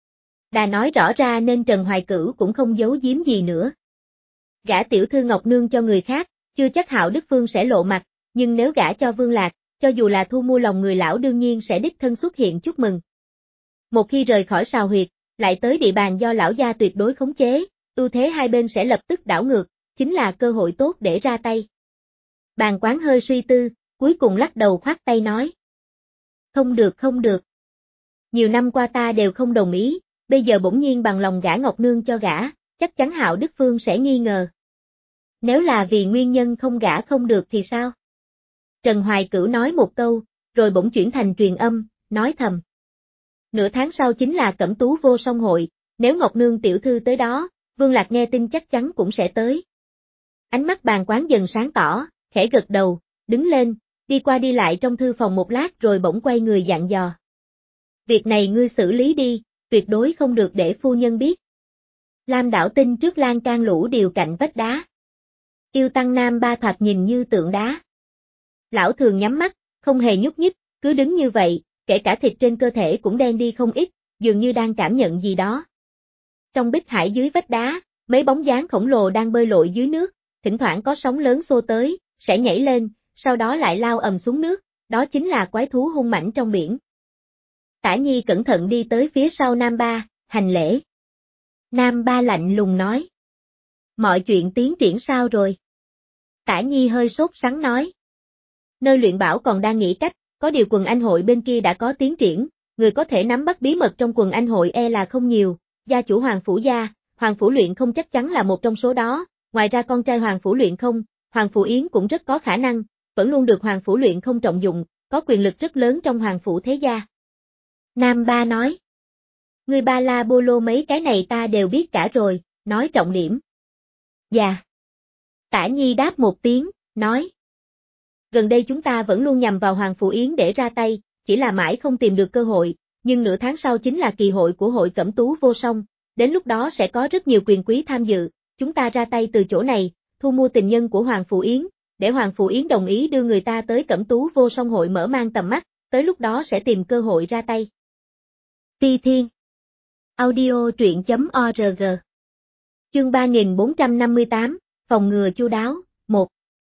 Đã nói rõ ra nên Trần Hoài Cửu cũng không giấu giếm gì nữa. Gả tiểu thư Ngọc Nương cho người khác, chưa chắc Hạo Đức Phương sẽ lộ mặt, nhưng nếu gả cho Vương Lạc, cho dù là thu mua lòng người lão đương nhiên sẽ đích thân xuất hiện chúc mừng. Một khi rời khỏi sào huyệt, lại tới địa bàn do lão gia tuyệt đối khống chế, ưu thế hai bên sẽ lập tức đảo ngược, chính là cơ hội tốt để ra tay. Bàn Quán hơi suy tư, cuối cùng lắc đầu khoát tay nói. Không được không được. Nhiều năm qua ta đều không đồng ý, bây giờ bỗng nhiên bằng lòng gả Ngọc Nương cho gả, chắc chắn Hạo Đức Phương sẽ nghi ngờ. Nếu là vì nguyên nhân không gả không được thì sao? Trần Hoài Cửu nói một câu, rồi bỗng chuyển thành truyền âm, nói thầm. Nửa tháng sau chính là Cẩm Tú vô song hội, nếu Ngọc Nương tiểu thư tới đó, Vương Lạc nghe tin chắc chắn cũng sẽ tới. Ánh mắt Bàn Quán dần sáng tỏ, khẽ gật đầu, đứng lên, đi qua đi lại trong thư phòng một lát rồi bỗng quay người dặn dò. Việc này ngươi xử lý đi, tuyệt đối không được để phu nhân biết. Lam Đảo Tinh trước lan can lũ điều cạnh vách đá. Yêu Tăng Nam Ba thoạt nhìn như tượng đá. Lão thường nhắm mắt, không hề nhúc nhích, cứ đứng như vậy, kể cả thịt trên cơ thể cũng đen đi không ít, dường như đang cảm nhận gì đó. Trong bích hải dưới vách đá, mấy bóng dáng khổng lồ đang bơi lội dưới nước, thỉnh thoảng có sóng lớn xô tới, sẽ nhảy lên, sau đó lại lao ầm xuống nước, đó chính là quái thú hung mãnh trong biển. Tả Nhi cẩn thận đi tới phía sau Nam Ba, hành lễ. Nam Ba lạnh lùng nói. Mọi chuyện tiến triển sao rồi? Tả Nhi hơi sốt sắng nói. Nơi luyện bảo còn đang nghĩ cách, có điều quần anh hội bên kia đã có tiến triển, người có thể nắm bắt bí mật trong quần anh hội e là không nhiều, gia chủ Hoàng Phủ Gia, Hoàng Phủ Luyện không chắc chắn là một trong số đó, ngoài ra con trai Hoàng Phủ Luyện không, Hoàng Phủ Yến cũng rất có khả năng, vẫn luôn được Hoàng Phủ Luyện không trọng dụng, có quyền lực rất lớn trong Hoàng Phủ Thế Gia. Nam Ba nói. Người ba la bô lô mấy cái này ta đều biết cả rồi, nói trọng điểm. Dạ. Tả Nhi đáp một tiếng, nói. Gần đây chúng ta vẫn luôn nhằm vào Hoàng Phủ Yến để ra tay, chỉ là mãi không tìm được cơ hội, nhưng nửa tháng sau chính là kỳ hội của hội Cẩm Tú vô song, đến lúc đó sẽ có rất nhiều quyền quý tham dự, chúng ta ra tay từ chỗ này, thu mua tình nhân của Hoàng Phủ Yến, để Hoàng Phủ Yến đồng ý đưa người ta tới Cẩm Tú vô song hội mở mang tầm mắt, tới lúc đó sẽ tìm cơ hội ra tay. Ti Thiên Audio truyện chấm org Chương ba nghìn bốn trăm năm mươi tám, phòng ngừa chu đáo, một.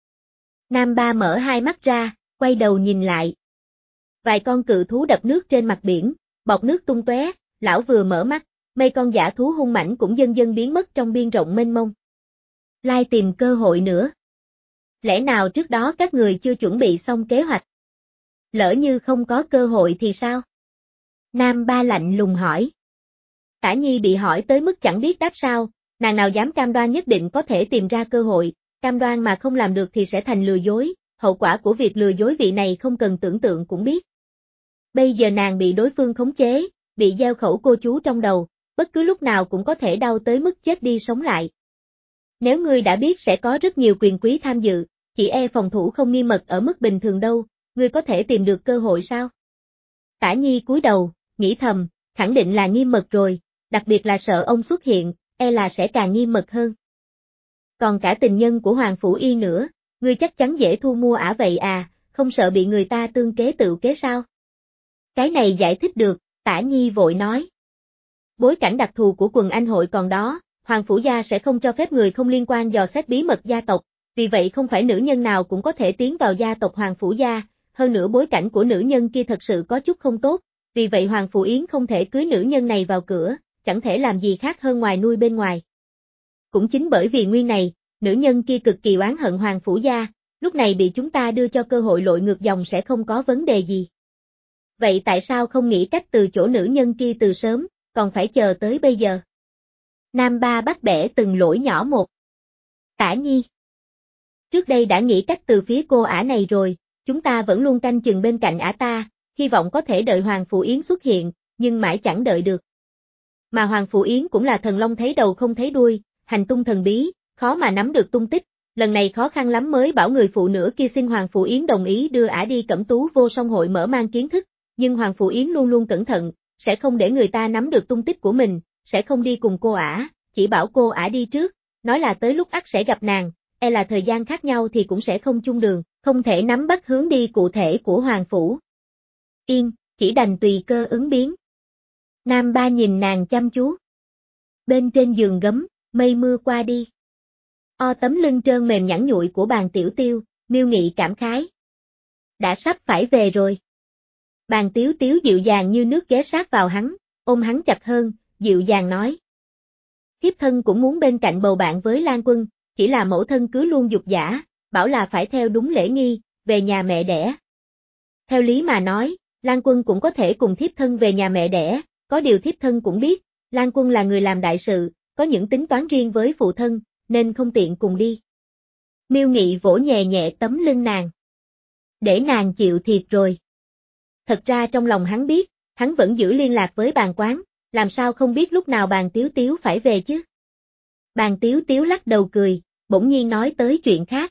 Nam Ba mở hai mắt ra, quay đầu nhìn lại. Vài con cự thú đập nước trên mặt biển, bọt nước tung tóe, lão vừa mở mắt, mấy con dã thú hung mãnh cũng dần dần biến mất trong biên rộng mênh mông. Lai tìm cơ hội nữa. Lẽ nào trước đó các người chưa chuẩn bị xong kế hoạch? Lỡ như không có cơ hội thì sao? Nam Ba lạnh lùng hỏi. Tả Nhi bị hỏi tới mức chẳng biết đáp sao, nàng nào dám cam đoan nhất định có thể tìm ra cơ hội, cam đoan mà không làm được thì sẽ thành lừa dối, hậu quả của việc lừa dối vị này không cần tưởng tượng cũng biết. Bây giờ nàng bị đối phương khống chế, bị gieo khẩu cô chú trong đầu, bất cứ lúc nào cũng có thể đau tới mức chết đi sống lại. Nếu ngươi đã biết sẽ có rất nhiều quyền quý tham dự, chỉ e phòng thủ không nghiêm mật ở mức bình thường đâu, ngươi có thể tìm được cơ hội sao? Tả Nhi cúi đầu, nghĩ thầm, khẳng định là nghiêm mật rồi, đặc biệt là sợ ông xuất hiện, e là sẽ càng nghiêm mật hơn. Còn cả tình nhân của Hoàng Phủ Yên nữa, ngươi chắc chắn dễ thu mua ả vậy à, không sợ bị người ta tương kế tự kế sao? Cái này giải thích được, Tả Nhi vội nói. Bối cảnh đặc thù của quần anh hội còn đó, Hoàng Phủ Gia sẽ không cho phép người không liên quan dò xét bí mật gia tộc, vì vậy không phải nữ nhân nào cũng có thể tiến vào gia tộc Hoàng Phủ Gia, hơn nữa bối cảnh của nữ nhân kia thật sự có chút không tốt, vì vậy Hoàng Phủ Yến không thể cưới nữ nhân này vào cửa, chẳng thể làm gì khác hơn ngoài nuôi bên ngoài. Cũng chính bởi vì nguyên này, nữ nhân kia cực kỳ oán hận Hoàng Phủ Gia, lúc này bị chúng ta đưa cho cơ hội lội ngược dòng sẽ không có vấn đề gì. Vậy tại sao không nghĩ cách từ chỗ nữ nhân kia từ sớm, còn phải chờ tới bây giờ? Nam Ba bắt bẻ từng lỗi nhỏ một. Tả Nhi. Trước đây đã nghĩ cách từ phía cô ả này rồi, chúng ta vẫn luôn canh chừng bên cạnh ả ta, hy vọng có thể đợi Hoàng Phủ Yến xuất hiện, nhưng mãi chẳng đợi được. Mà Hoàng Phủ Yến cũng là thần long thấy đầu không thấy đuôi, hành tung thần bí, khó mà nắm được tung tích, lần này khó khăn lắm mới bảo người phụ nữ kia xin Hoàng Phủ Yến đồng ý đưa ả đi Cẩm Tú vô song hội mở mang kiến thức, nhưng Hoàng Phủ Yến luôn luôn cẩn thận, sẽ không để người ta nắm được tung tích của mình, sẽ không đi cùng cô ả, chỉ bảo cô ả đi trước, nói là tới lúc ắt sẽ gặp nàng, e là thời gian khác nhau thì cũng sẽ không chung đường, không thể nắm bắt hướng đi cụ thể của Hoàng Phủ Yên, chỉ đành tùy cơ ứng biến. Nam Ba nhìn nàng chăm chú. Bên trên giường gấm, mây mưa qua đi. O tấm lưng trơn mềm nhẵn nhụi của Bàn Tiểu Tiêu, Miêu Nghị cảm khái. Đã sắp phải về rồi. Bàn Tiếu Tiếu dịu dàng như nước ghé sát vào hắn, ôm hắn chặt hơn, dịu dàng nói. Thiếp thân cũng muốn bên cạnh bầu bạn với Lan Quân, chỉ là mẫu thân cứ luôn giục giã, bảo là phải theo đúng lễ nghi, về nhà mẹ đẻ. Theo lý mà nói, Lan Quân cũng có thể cùng thiếp thân về nhà mẹ đẻ, có điều thiếp thân cũng biết, Lan Quân là người làm đại sự, có những tính toán riêng với phụ thân, nên không tiện cùng đi. Miêu Nghị vỗ nhẹ nhẹ tấm lưng nàng. Để nàng chịu thiệt rồi. Thật ra trong lòng hắn biết, hắn vẫn giữ liên lạc với Bàn Quán, làm sao không biết lúc nào Bàn Tiếu Tiếu phải về chứ. Bàn Tiếu Tiếu lắc đầu cười, bỗng nhiên nói tới chuyện khác.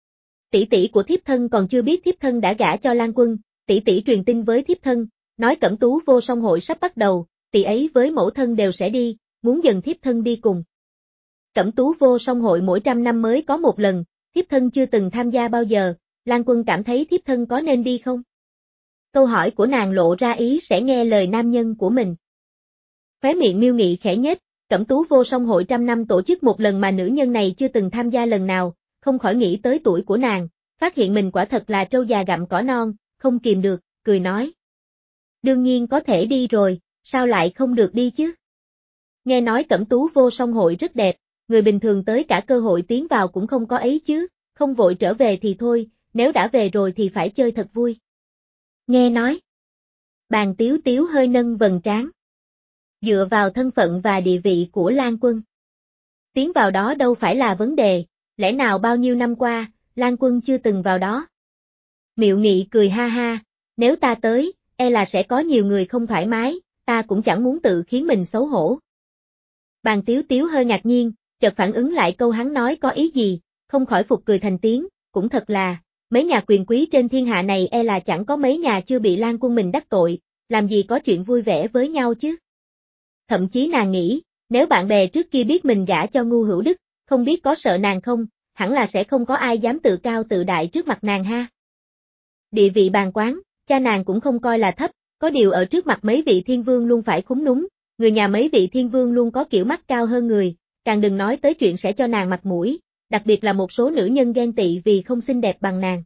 Tỷ tỷ của thiếp thân còn chưa biết thiếp thân đã gả cho Lan Quân, tỷ tỷ truyền tin với thiếp thân, nói Cẩm Tú Vô Song hội sắp bắt đầu, tỷ ấy với mẫu thân đều sẽ đi, muốn dần thiếp thân đi cùng. Cẩm Tú Vô Song hội mỗi trăm năm mới có một lần, thiếp thân chưa từng tham gia bao giờ, Lan Quân cảm thấy thiếp thân có nên đi không? Câu hỏi của nàng lộ ra ý sẽ nghe lời nam nhân của mình. Khóe miệng Miêu Nghị khẽ nhếch, Cẩm Tú Vô Song hội trăm năm tổ chức một lần mà nữ nhân này chưa từng tham gia lần nào, không khỏi nghĩ tới tuổi của nàng, phát hiện mình quả thật là trâu già gặm cỏ non, không kìm được, cười nói. Đương nhiên có thể đi rồi, sao lại không được đi chứ? Nghe nói Cẩm Tú Vô Song hội rất đẹp, người bình thường tới cả cơ hội tiến vào cũng không có ấy chứ, không vội trở về thì thôi, nếu đã về rồi thì phải chơi thật vui. Nghe nói. Bàn Tiếu Tiếu hơi nâng vầng trán. Dựa vào thân phận và địa vị của Lan Quân. Tiến vào đó đâu phải là vấn đề, lẽ nào bao nhiêu năm qua, Lan Quân chưa từng vào đó. Miệu Nghị cười ha ha, nếu ta tới, e là sẽ có nhiều người không thoải mái, ta cũng chẳng muốn tự khiến mình xấu hổ. Bàn Tiếu Tiếu hơi ngạc nhiên, chợt phản ứng lại câu hắn nói có ý gì, không khỏi phục cười thành tiếng, cũng thật là, mấy nhà quyền quý trên thiên hạ này e là chẳng có mấy nhà chưa bị Lan Quân mình đắc tội, làm gì có chuyện vui vẻ với nhau chứ. Thậm chí nàng nghĩ, nếu bạn bè trước kia biết mình gả cho Ngu Hữu Đức, không biết có sợ nàng không, hẳn là sẽ không có ai dám tự cao tự đại trước mặt nàng ha. Địa vị Bàn Quán, cha nàng cũng không coi là thấp, có điều ở trước mặt mấy vị thiên vương luôn phải khúm núm, người nhà mấy vị thiên vương luôn có kiểu mắt cao hơn người, càng đừng nói tới chuyện sẽ cho nàng mặt mũi, đặc biệt là một số nữ nhân ghen tị vì không xinh đẹp bằng nàng.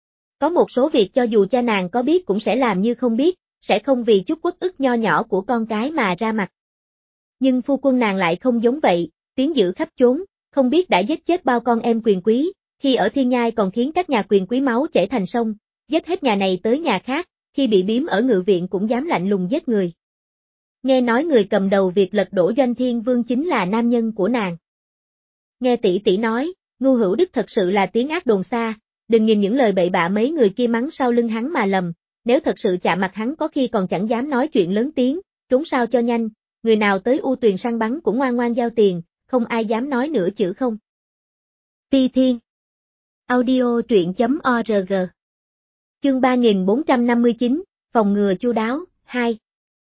Có một số việc cho dù cha nàng có biết cũng sẽ làm như không biết, sẽ không vì chút uất ức nho nhỏ của con cái mà ra mặt. Nhưng phu quân nàng lại không giống vậy, tiếng dữ khắp chốn, không biết đã giết chết bao con em quyền quý, khi ở Thiên Nhai còn khiến các nhà quyền quý máu chảy thành sông, giết hết nhà này tới nhà khác, khi bị biếm ở ngự viện cũng dám lạnh lùng giết người. Nghe nói người cầm đầu việc lật đổ Doanh Thiên Vương chính là nam nhân của nàng. Nghe tỷ tỷ nói, Ngu Hữu Đức thật sự là tiếng ác đồn xa, đừng nhìn những lời bậy bạ mấy người kia mắng sau lưng hắn mà lầm, nếu thật sự chạm mặt hắn có khi còn chẳng dám nói chuyện lớn tiếng, trốn sao cho nhanh, người nào tới U Tuyền săn bắn cũng ngoan ngoan giao tiền, không ai dám nói nửa chữ không. Ti Thiên Audio truyện.org Chương ba nghìn bốn trăm năm mươi chín, Phòng ngừa chu đáo, hai.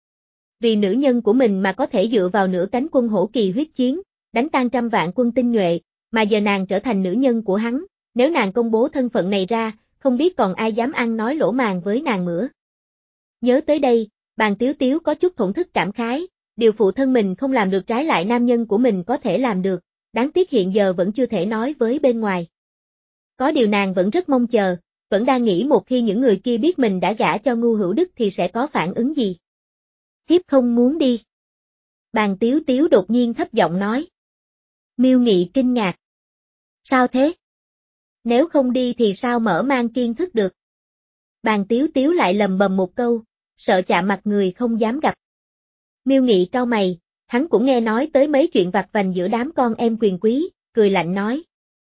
Vì nữ nhân của mình mà có thể dựa vào nửa cánh quân hổ kỳ huyết chiến, đánh tan trăm vạn quân tinh nhuệ, mà giờ nàng trở thành nữ nhân của hắn, nếu nàng công bố thân phận này ra, không biết còn ai dám ăn nói lỗ màng với nàng nữa. Nhớ tới đây, Bàn Tiếu Tiếu có chút thổn thức cảm khái, điều phụ thân mình không làm được trái lại nam nhân của mình có thể làm được, đáng tiếc hiện giờ vẫn chưa thể nói với bên ngoài. Có điều nàng vẫn rất mong chờ, vẫn đang nghĩ một khi những người kia biết mình đã gả cho Ngu Hữu Đức thì sẽ có phản ứng gì. Thiếp không muốn đi. Bàn Tiếu Tiếu đột nhiên thấp giọng nói. Miêu Nghị kinh ngạc. Sao thế? Nếu không đi thì sao mở mang kiến thức được? Bàn Tiếu Tiếu lại lầm bầm một câu, sợ chạm mặt người không dám gặp. Miêu Nghị cau mày, hắn cũng nghe nói tới mấy chuyện vặt vành giữa đám con em quyền quý, cười lạnh nói.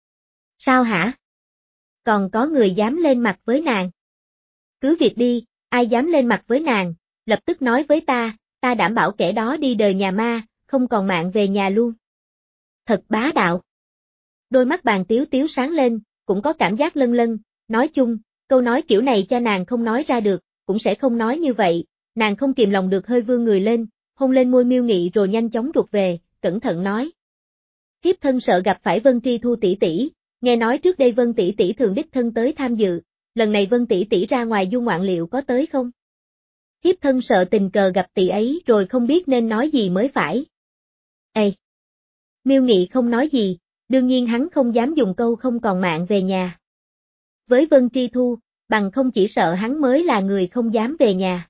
Sao hả? Còn có người dám lên mặt với nàng? Cứ việc đi, ai dám lên mặt với nàng, lập tức nói với ta, ta đảm bảo kẻ đó đi đời nhà ma, không còn mạng về nhà luôn. Thật bá đạo. Đôi mắt Bàn Tiếu Tiếu sáng lên, cũng có cảm giác lân lân, nói chung, câu nói kiểu này cha nàng không nói ra được, cũng sẽ không nói như vậy, nàng không kìm lòng được hơi vươn người lên, hôn lên môi Miêu Nghị rồi nhanh chóng rụt về, cẩn thận nói. Thiếp thân sợ gặp phải Vân Tri Thu tỷ tỷ, nghe nói trước đây Vân tỷ tỷ thường đích thân tới tham dự, lần này Vân tỷ tỷ ra ngoài du ngoạn liệu có tới không? Thiếp thân sợ tình cờ gặp tỷ ấy rồi không biết nên nói gì mới phải. Ê! Miêu Nghị không nói gì, đương nhiên hắn không dám dùng câu không còn mạng về nhà. Với Vân Tri Thu, bằng không chỉ sợ hắn mới là người không dám về nhà.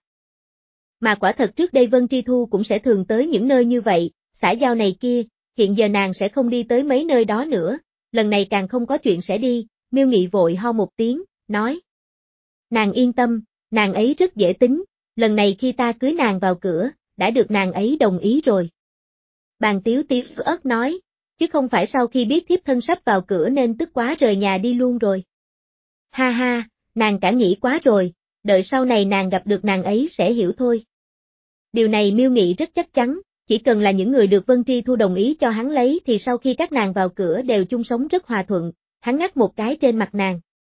Mà quả thật trước đây Vân Tri Thu cũng sẽ thường tới những nơi như vậy, xã giao này kia, hiện giờ nàng sẽ không đi tới mấy nơi đó nữa, lần này càng không có chuyện sẽ đi, Miêu Nghị vội ho một tiếng, nói. Nàng yên tâm, nàng ấy rất dễ tính, lần này khi ta cưới nàng vào cửa, đã được nàng ấy đồng ý rồi. Bàn Tiếu Tiếu ớt nói, chứ không phải sau khi biết thiếp thân sắp vào cửa nên tức quá rời nhà đi luôn rồi. Ha ha, nàng cả nghĩ quá rồi, đợi sau này nàng gặp được nàng ấy sẽ hiểu thôi. Điều này Miêu Nghị rất chắc chắn, chỉ cần là những người được Vân Tri Thu đồng ý cho hắn lấy thì sau khi các nàng vào cửa đều chung sống rất hòa thuận, hắn ngắt một cái trên mặt nàng.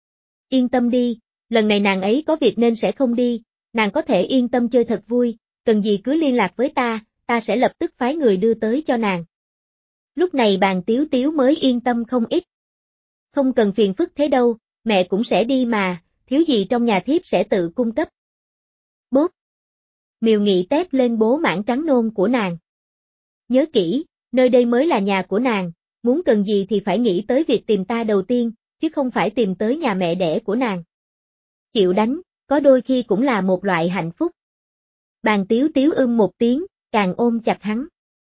Yên tâm đi, lần này nàng ấy có việc nên sẽ không đi, nàng có thể yên tâm chơi thật vui, cần gì cứ liên lạc với ta, ta sẽ lập tức phái người đưa tới cho nàng. Lúc này Bàn Tiếu Tiếu mới yên tâm không ít. Không cần phiền phức thế đâu, mẹ cũng sẽ đi mà, thiếu gì trong nhà thiếp sẽ tự cung cấp. Bốp! Miêu Nghị tép lên bố mãn trắng nôn của nàng. Nhớ kỹ, nơi đây mới là nhà của nàng, muốn cần gì thì phải nghĩ tới việc tìm ta đầu tiên, chứ không phải tìm tới nhà mẹ đẻ của nàng. Chịu đánh, có đôi khi cũng là một loại hạnh phúc. Bàn Tiếu Tiếu ưm một tiếng, càng ôm chặt hắn.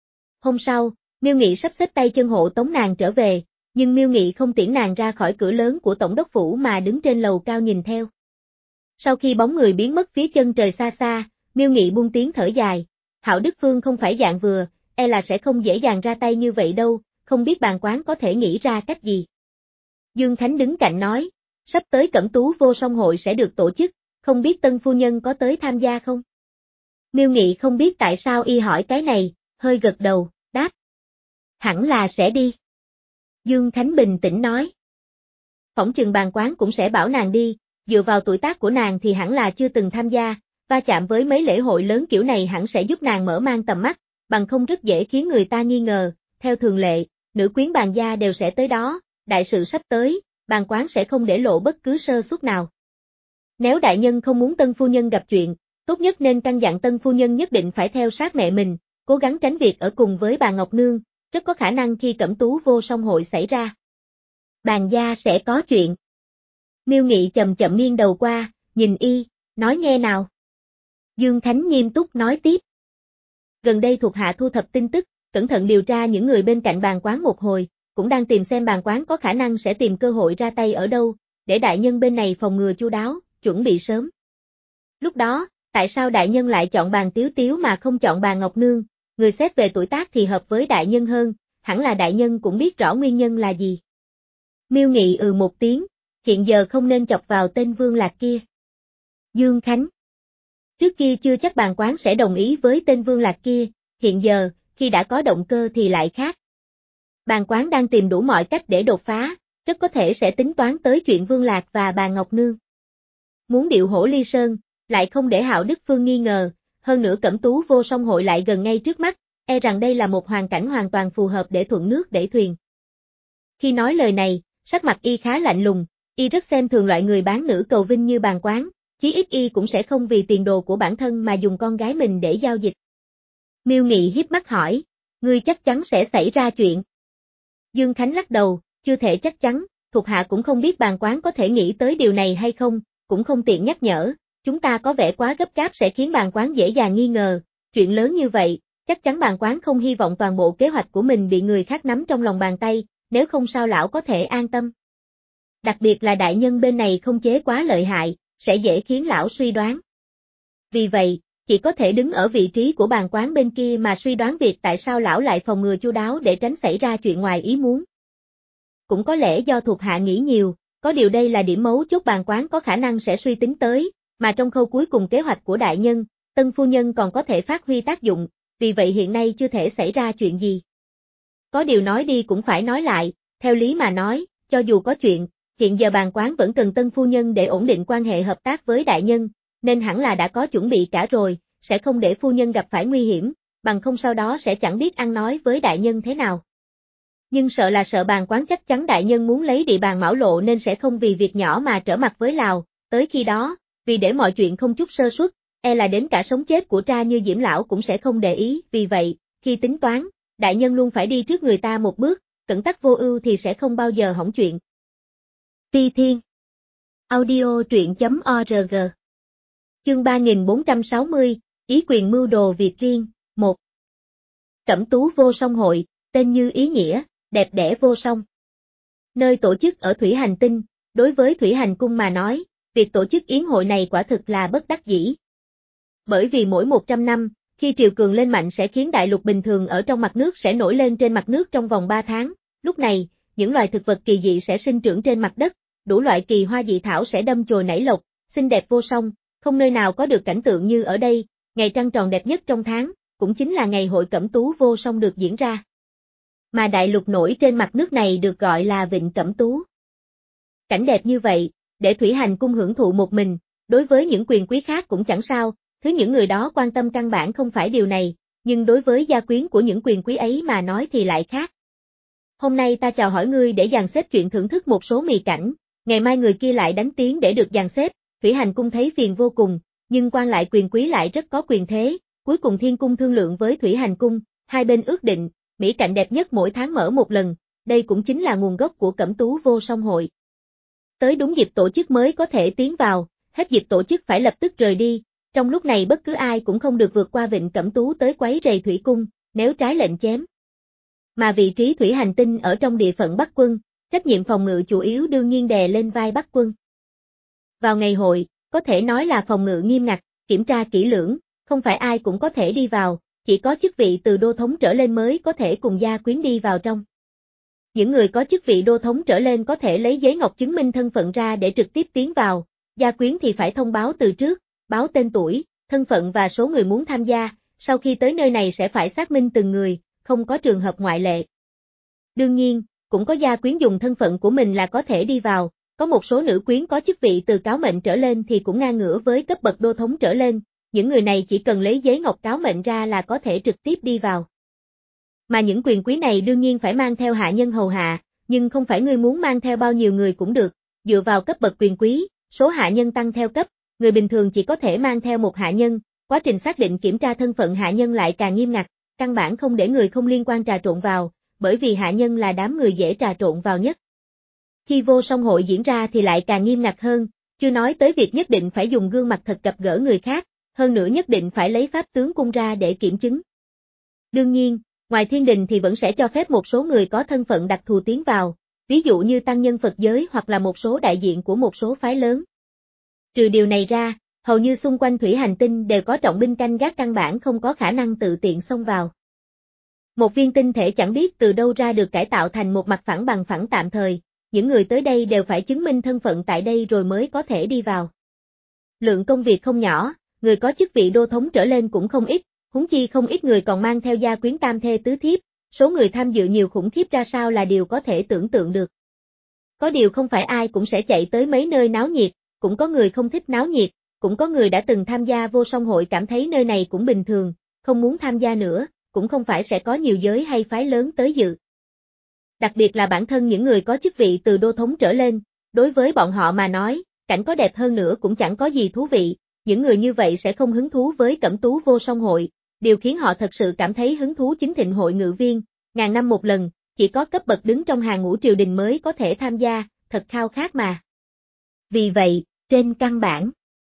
Hôm sau, Miêu Nghị sắp xếp tay chân hộ tống nàng trở về, nhưng Miêu Nghị không tiễn nàng ra khỏi cửa lớn của tổng đốc phủ mà đứng trên lầu cao nhìn theo. Sau khi bóng người biến mất phía chân trời xa xa, Miêu Nghị buông tiếng thở dài, Hạo Đức Phương không phải dạng vừa, e là sẽ không dễ dàng ra tay như vậy đâu, không biết bàn quán có thể nghĩ ra cách gì. Dương Khánh đứng cạnh nói, sắp tới Cẩm Tú Vô Song hội sẽ được tổ chức, không biết Tân phu nhân có tới tham gia không? Miêu Nghị không biết tại sao y hỏi cái này, hơi gật đầu, đáp. Hẳn là sẽ đi. Dương Khánh bình tĩnh nói. Phỏng chừng bàn quán cũng sẽ bảo nàng đi, dựa vào tuổi tác của nàng thì hẳn là chưa từng tham gia, va chạm với mấy lễ hội lớn kiểu này hẳn sẽ giúp nàng mở mang tầm mắt, bằng không rất dễ khiến người ta nghi ngờ, theo thường lệ, nữ quyến bàn gia đều sẽ tới đó, đại sự sắp tới, bàn quán sẽ không để lộ bất cứ sơ suất nào. Nếu đại nhân không muốn Tân phu nhân gặp chuyện, tốt nhất nên căn dặn Tân phu nhân nhất định phải theo sát mẹ mình, cố gắng tránh việc ở cùng với bà Ngọc Nương, rất có khả năng khi Cẩm Tú Vô Song hội xảy ra. Bàn gia sẽ có chuyện. Miêu Nghị chậm chậm nghiêng đầu qua, nhìn y, nói nghe nào. Dương Khánh nghiêm túc nói tiếp. Gần đây thuộc hạ thu thập tin tức, cẩn thận điều tra những người bên cạnh bàn quán một hồi, cũng đang tìm xem bàn quán có khả năng sẽ tìm cơ hội ra tay ở đâu, để đại nhân bên này phòng ngừa chu đáo, chuẩn bị sớm. Lúc đó, tại sao đại nhân lại chọn bàn Tiếu Tiếu mà không chọn bà Ngọc Nương, người xét về tuổi tác thì hợp với đại nhân hơn, hẳn là đại nhân cũng biết rõ nguyên nhân là gì. Miêu Nghị ừ một tiếng, hiện giờ không nên chọc vào tên Vương Lạc kia. Dương Khánh. Trước kia chưa chắc bàn quán sẽ đồng ý với tên Vương Lạc kia, hiện giờ, khi đã có động cơ thì lại khác. Bàn quán đang tìm đủ mọi cách để đột phá, rất có thể sẽ tính toán tới chuyện Vương Lạc và bà Ngọc Nương. Muốn điệu hổ ly sơn, lại không để Hạo Đức Phương nghi ngờ, hơn nữa Cẩm Tú Vô Song hội lại gần ngay trước mắt, e rằng đây là một hoàn cảnh hoàn toàn phù hợp để thuận nước đẩy thuyền. Khi nói lời này, sắc mặt y khá lạnh lùng, y rất xem thường loại người bán nữ cầu vinh như bàn quán, chí ít y cũng sẽ không vì tiền đồ của bản thân mà dùng con gái mình để giao dịch. Miêu Nghị hiếp mắt hỏi, ngươi chắc chắn sẽ xảy ra chuyện. Dương Khánh lắc đầu, chưa thể chắc chắn, thuộc hạ cũng không biết bàn quán có thể nghĩ tới điều này hay không, cũng không tiện nhắc nhở, chúng ta có vẻ quá gấp gáp sẽ khiến bàn quán dễ dàng nghi ngờ, chuyện lớn như vậy, chắc chắn bàn quán không hy vọng toàn bộ kế hoạch của mình bị người khác nắm trong lòng bàn tay, nếu không sao lão có thể an tâm. Đặc biệt là đại nhân bên này không chế quá lợi hại, sẽ dễ khiến lão suy đoán. Vì vậy, chỉ có thể đứng ở vị trí của bàn quán bên kia mà suy đoán việc tại sao lão lại phòng ngừa chu đáo để tránh xảy ra chuyện ngoài ý muốn. Cũng có lẽ do thuộc hạ nghĩ nhiều, có điều đây là điểm mấu chốt bàn quán có khả năng sẽ suy tính tới, mà trong khâu cuối cùng kế hoạch của đại nhân, Tân phu nhân còn có thể phát huy tác dụng, vì vậy hiện nay chưa thể xảy ra chuyện gì. Có điều nói đi cũng phải nói lại, theo lý mà nói, cho dù có chuyện, hiện giờ bàn quán vẫn cần Tân phu nhân để ổn định quan hệ hợp tác với đại nhân, nên hẳn là đã có chuẩn bị cả rồi, sẽ không để phu nhân gặp phải nguy hiểm, bằng không sau đó sẽ chẳng biết ăn nói với đại nhân thế nào. Nhưng sợ là sợ bàn quán chắc chắn đại nhân muốn lấy địa bàn Mão Lộ nên sẽ không vì việc nhỏ mà trở mặt với Lào, tới khi đó, vì để mọi chuyện không chút sơ suất, e là đến cả sống chết của Tra Như Diễm lão cũng sẽ không để ý, vì vậy, khi tính toán, đại nhân luôn phải đi trước người ta một bước, cẩn tắc vô ưu thì sẽ không bao giờ hỏng chuyện. Phi Thiên Audio truyện chấm org Chương ba nghìn bốn trăm sáu mươi, Ý quyền mưu đồ việc riêng, một. Cẩm Tú Vô Song Hội, tên như ý nghĩa, đẹp đẽ vô song. Nơi tổ chức ở Thủy Hành Tinh, đối với Thủy Hành Cung mà nói, việc tổ chức yến hội này quả thực là bất đắc dĩ. Bởi vì mỗi một trăm năm, khi triều cường lên mạnh sẽ khiến đại lục bình thường ở trong mặt nước sẽ nổi lên trên mặt nước trong vòng ba tháng, lúc này, những loài thực vật kỳ dị sẽ sinh trưởng trên mặt đất, đủ loại kỳ hoa dị thảo sẽ đâm chồi nảy lộc, xinh đẹp vô song, không nơi nào có được cảnh tượng như ở đây, ngày trăng tròn đẹp nhất trong tháng, cũng chính là ngày hội Cẩm Tú Vô Song được diễn ra. Mà đại lục nổi trên mặt nước này được gọi là Vịnh Cẩm Tú. Cảnh đẹp như vậy, để Thủy Hành Cung hưởng thụ một mình, đối với những quyền quý khác cũng chẳng sao, thứ những người đó quan tâm căn bản không phải điều này, nhưng đối với gia quyến của những quyền quý ấy mà nói thì lại khác. Hôm nay ta chào hỏi ngươi để dàn xếp chuyện thưởng thức một số mì cảnh, ngày mai người kia lại đánh tiếng để được dàn xếp, Thủy Hành Cung thấy phiền vô cùng, nhưng quan lại quyền quý lại rất có quyền thế, cuối cùng Thiên Cung thương lượng với Thủy Hành Cung, hai bên ước định, mỹ cảnh đẹp nhất mỗi tháng mở một lần, đây cũng chính là nguồn gốc của Cẩm Tú Vô Song Hội. Tới đúng dịp tổ chức mới có thể tiến vào, hết dịp tổ chức phải lập tức rời đi, trong lúc này bất cứ ai cũng không được vượt qua Vịnh Cẩm Tú tới quấy rầy Thủy Cung, nếu trái lệnh chém. Mà vị trí Thủy Hành Tinh ở trong địa phận Bắc Quân, trách nhiệm phòng ngự chủ yếu đương nhiên đè lên vai Bắc Quân. Vào ngày hội, có thể nói là phòng ngự nghiêm ngặt, kiểm tra kỹ lưỡng, không phải ai cũng có thể đi vào, chỉ có chức vị từ đô thống trở lên mới có thể cùng gia quyến đi vào trong. Những người có chức vị đô thống trở lên có thể lấy giấy ngọc chứng minh thân phận ra để trực tiếp tiến vào, gia quyến thì phải thông báo từ trước, báo tên tuổi, thân phận và số người muốn tham gia, sau khi tới nơi này sẽ phải xác minh từng người, không có trường hợp ngoại lệ. Đương nhiên, cũng có gia quyến dùng thân phận của mình là có thể đi vào, có một số nữ quyến có chức vị từ cáo mệnh trở lên thì cũng ngang ngửa với cấp bậc đô thống trở lên, những người này chỉ cần lấy giấy ngọc cáo mệnh ra là có thể trực tiếp đi vào. Mà những quyền quý này đương nhiên phải mang theo hạ nhân hầu hạ, nhưng không phải ngươi muốn mang theo bao nhiêu người cũng được, dựa vào cấp bậc quyền quý, số hạ nhân tăng theo cấp, người bình thường chỉ có thể mang theo một hạ nhân, quá trình xác định kiểm tra thân phận hạ nhân lại càng nghiêm ngặt, căn bản không để người không liên quan trà trộn vào, bởi vì hạ nhân là đám người dễ trà trộn vào nhất. Khi vô song hội diễn ra thì lại càng nghiêm ngặt hơn, chưa nói tới việc nhất định phải dùng gương mặt thật gặp gỡ người khác, hơn nữa nhất định phải lấy pháp tướng cung ra để kiểm chứng. Đương nhiên, ngoài thiên đình thì vẫn sẽ cho phép một số người có thân phận đặc thù tiến vào, ví dụ như tăng nhân Phật giới hoặc là một số đại diện của một số phái lớn. Trừ điều này ra, hầu như xung quanh Thủy Hành Tinh đều có trọng binh canh gác căn bản không có khả năng tự tiện xông vào. Một viên tinh thể chẳng biết từ đâu ra được cải tạo thành một mặt phẳng bằng phẳng tạm thời, những người tới đây đều phải chứng minh thân phận tại đây rồi mới có thể đi vào. Lượng công việc không nhỏ, người có chức vị đô thống trở lên cũng không ít, huống chi không ít người còn mang theo gia quyến tam thê tứ thiếp, số người tham dự nhiều khủng khiếp ra sao là điều có thể tưởng tượng được. Có điều không phải ai cũng sẽ chạy tới mấy nơi náo nhiệt, cũng có người không thích náo nhiệt, cũng có người đã từng tham gia vô song hội cảm thấy nơi này cũng bình thường, không muốn tham gia nữa, cũng không phải sẽ có nhiều giới hay phái lớn tới dự. Đặc biệt là bản thân những người có chức vị từ đô thống trở lên, đối với bọn họ mà nói, cảnh có đẹp hơn nữa cũng chẳng có gì thú vị, những người như vậy sẽ không hứng thú với Cẩm Tú Vô Song Hội, điều khiến họ thật sự cảm thấy hứng thú chính Thịnh Hội Ngự Viên, ngàn năm một lần, chỉ có cấp bậc đứng trong hàng ngũ triều đình mới có thể tham gia, thật khao khát mà. Vì vậy, trên căn bản,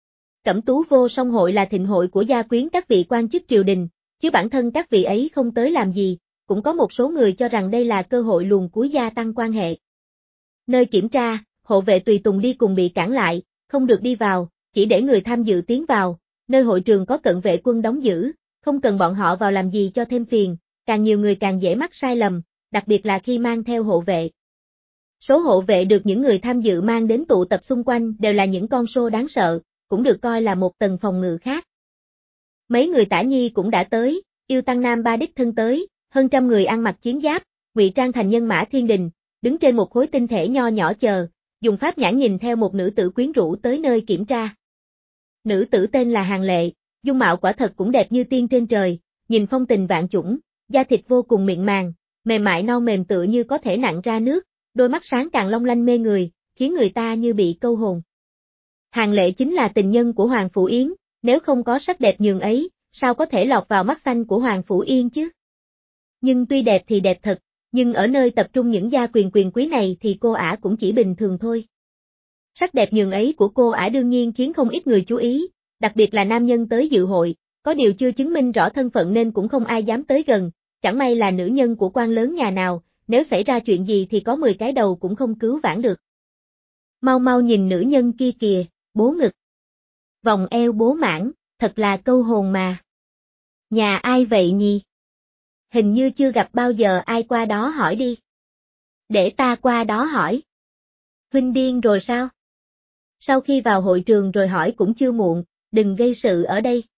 Cẩm Tú Vô Song Hội là thịnh hội của gia quyến các vị quan chức triều đình, chứ bản thân các vị ấy không tới làm gì, cũng có một số người cho rằng đây là cơ hội luồn cuối gia tăng quan hệ. Nơi kiểm tra, hộ vệ tùy tùng đi cùng bị cản lại, không được đi vào, chỉ để người tham dự tiến vào, nơi hội trường có cận vệ quân đóng giữ, không cần bọn họ vào làm gì cho thêm phiền, càng nhiều người càng dễ mắc sai lầm, đặc biệt là khi mang theo hộ vệ. Số hộ vệ được những người tham dự mang đến tụ tập xung quanh đều là những con số đáng sợ, cũng được coi là một tầng phòng ngự khác. Mấy người Tả Nhi cũng đã tới, Yêu Tăng Nam Ba đích thân tới, hơn trăm người ăn mặc chiến giáp, ngụy trang thành nhân mã thiên đình, đứng trên một khối tinh thể nho nhỏ chờ, dùng pháp nhãn nhìn theo một nữ tử quyến rũ tới nơi kiểm tra. Nữ tử tên là Hàng Lệ, dung mạo quả thật cũng đẹp như tiên trên trời, nhìn phong tình vạn chủng, da thịt vô cùng mịn màng, mềm mại non mềm tựa như có thể nặn ra nước, đôi mắt sáng càng long lanh mê người, khiến người ta như bị câu hồn. Hàng Lệ chính là tình nhân của Hoàng Phủ Yến, nếu không có sắc đẹp nhường ấy, sao có thể lọt vào mắt xanh của Hoàng Phủ Yên chứ? Nhưng tuy đẹp thì đẹp thật, nhưng ở nơi tập trung những gia quyền quyền quý này thì cô ả cũng chỉ bình thường thôi. Sắc đẹp nhường ấy của cô ả đương nhiên khiến không ít người chú ý, đặc biệt là nam nhân tới dự hội, có điều chưa chứng minh rõ thân phận nên cũng không ai dám tới gần, chẳng may là nữ nhân của quan lớn nhà nào, nếu xảy ra chuyện gì thì có mười cái đầu cũng không cứu vãn được. Mau mau nhìn nữ nhân kia kìa, bố ngực. Vòng eo bố mãn, thật là câu hồn mà. Nhà ai vậy nhỉ? Hình như chưa gặp bao giờ ai qua đó hỏi đi. Để ta qua đó hỏi. Huynh điên rồi sao? Sau khi vào hội trường rồi hỏi cũng chưa muộn, đừng gây sự ở đây.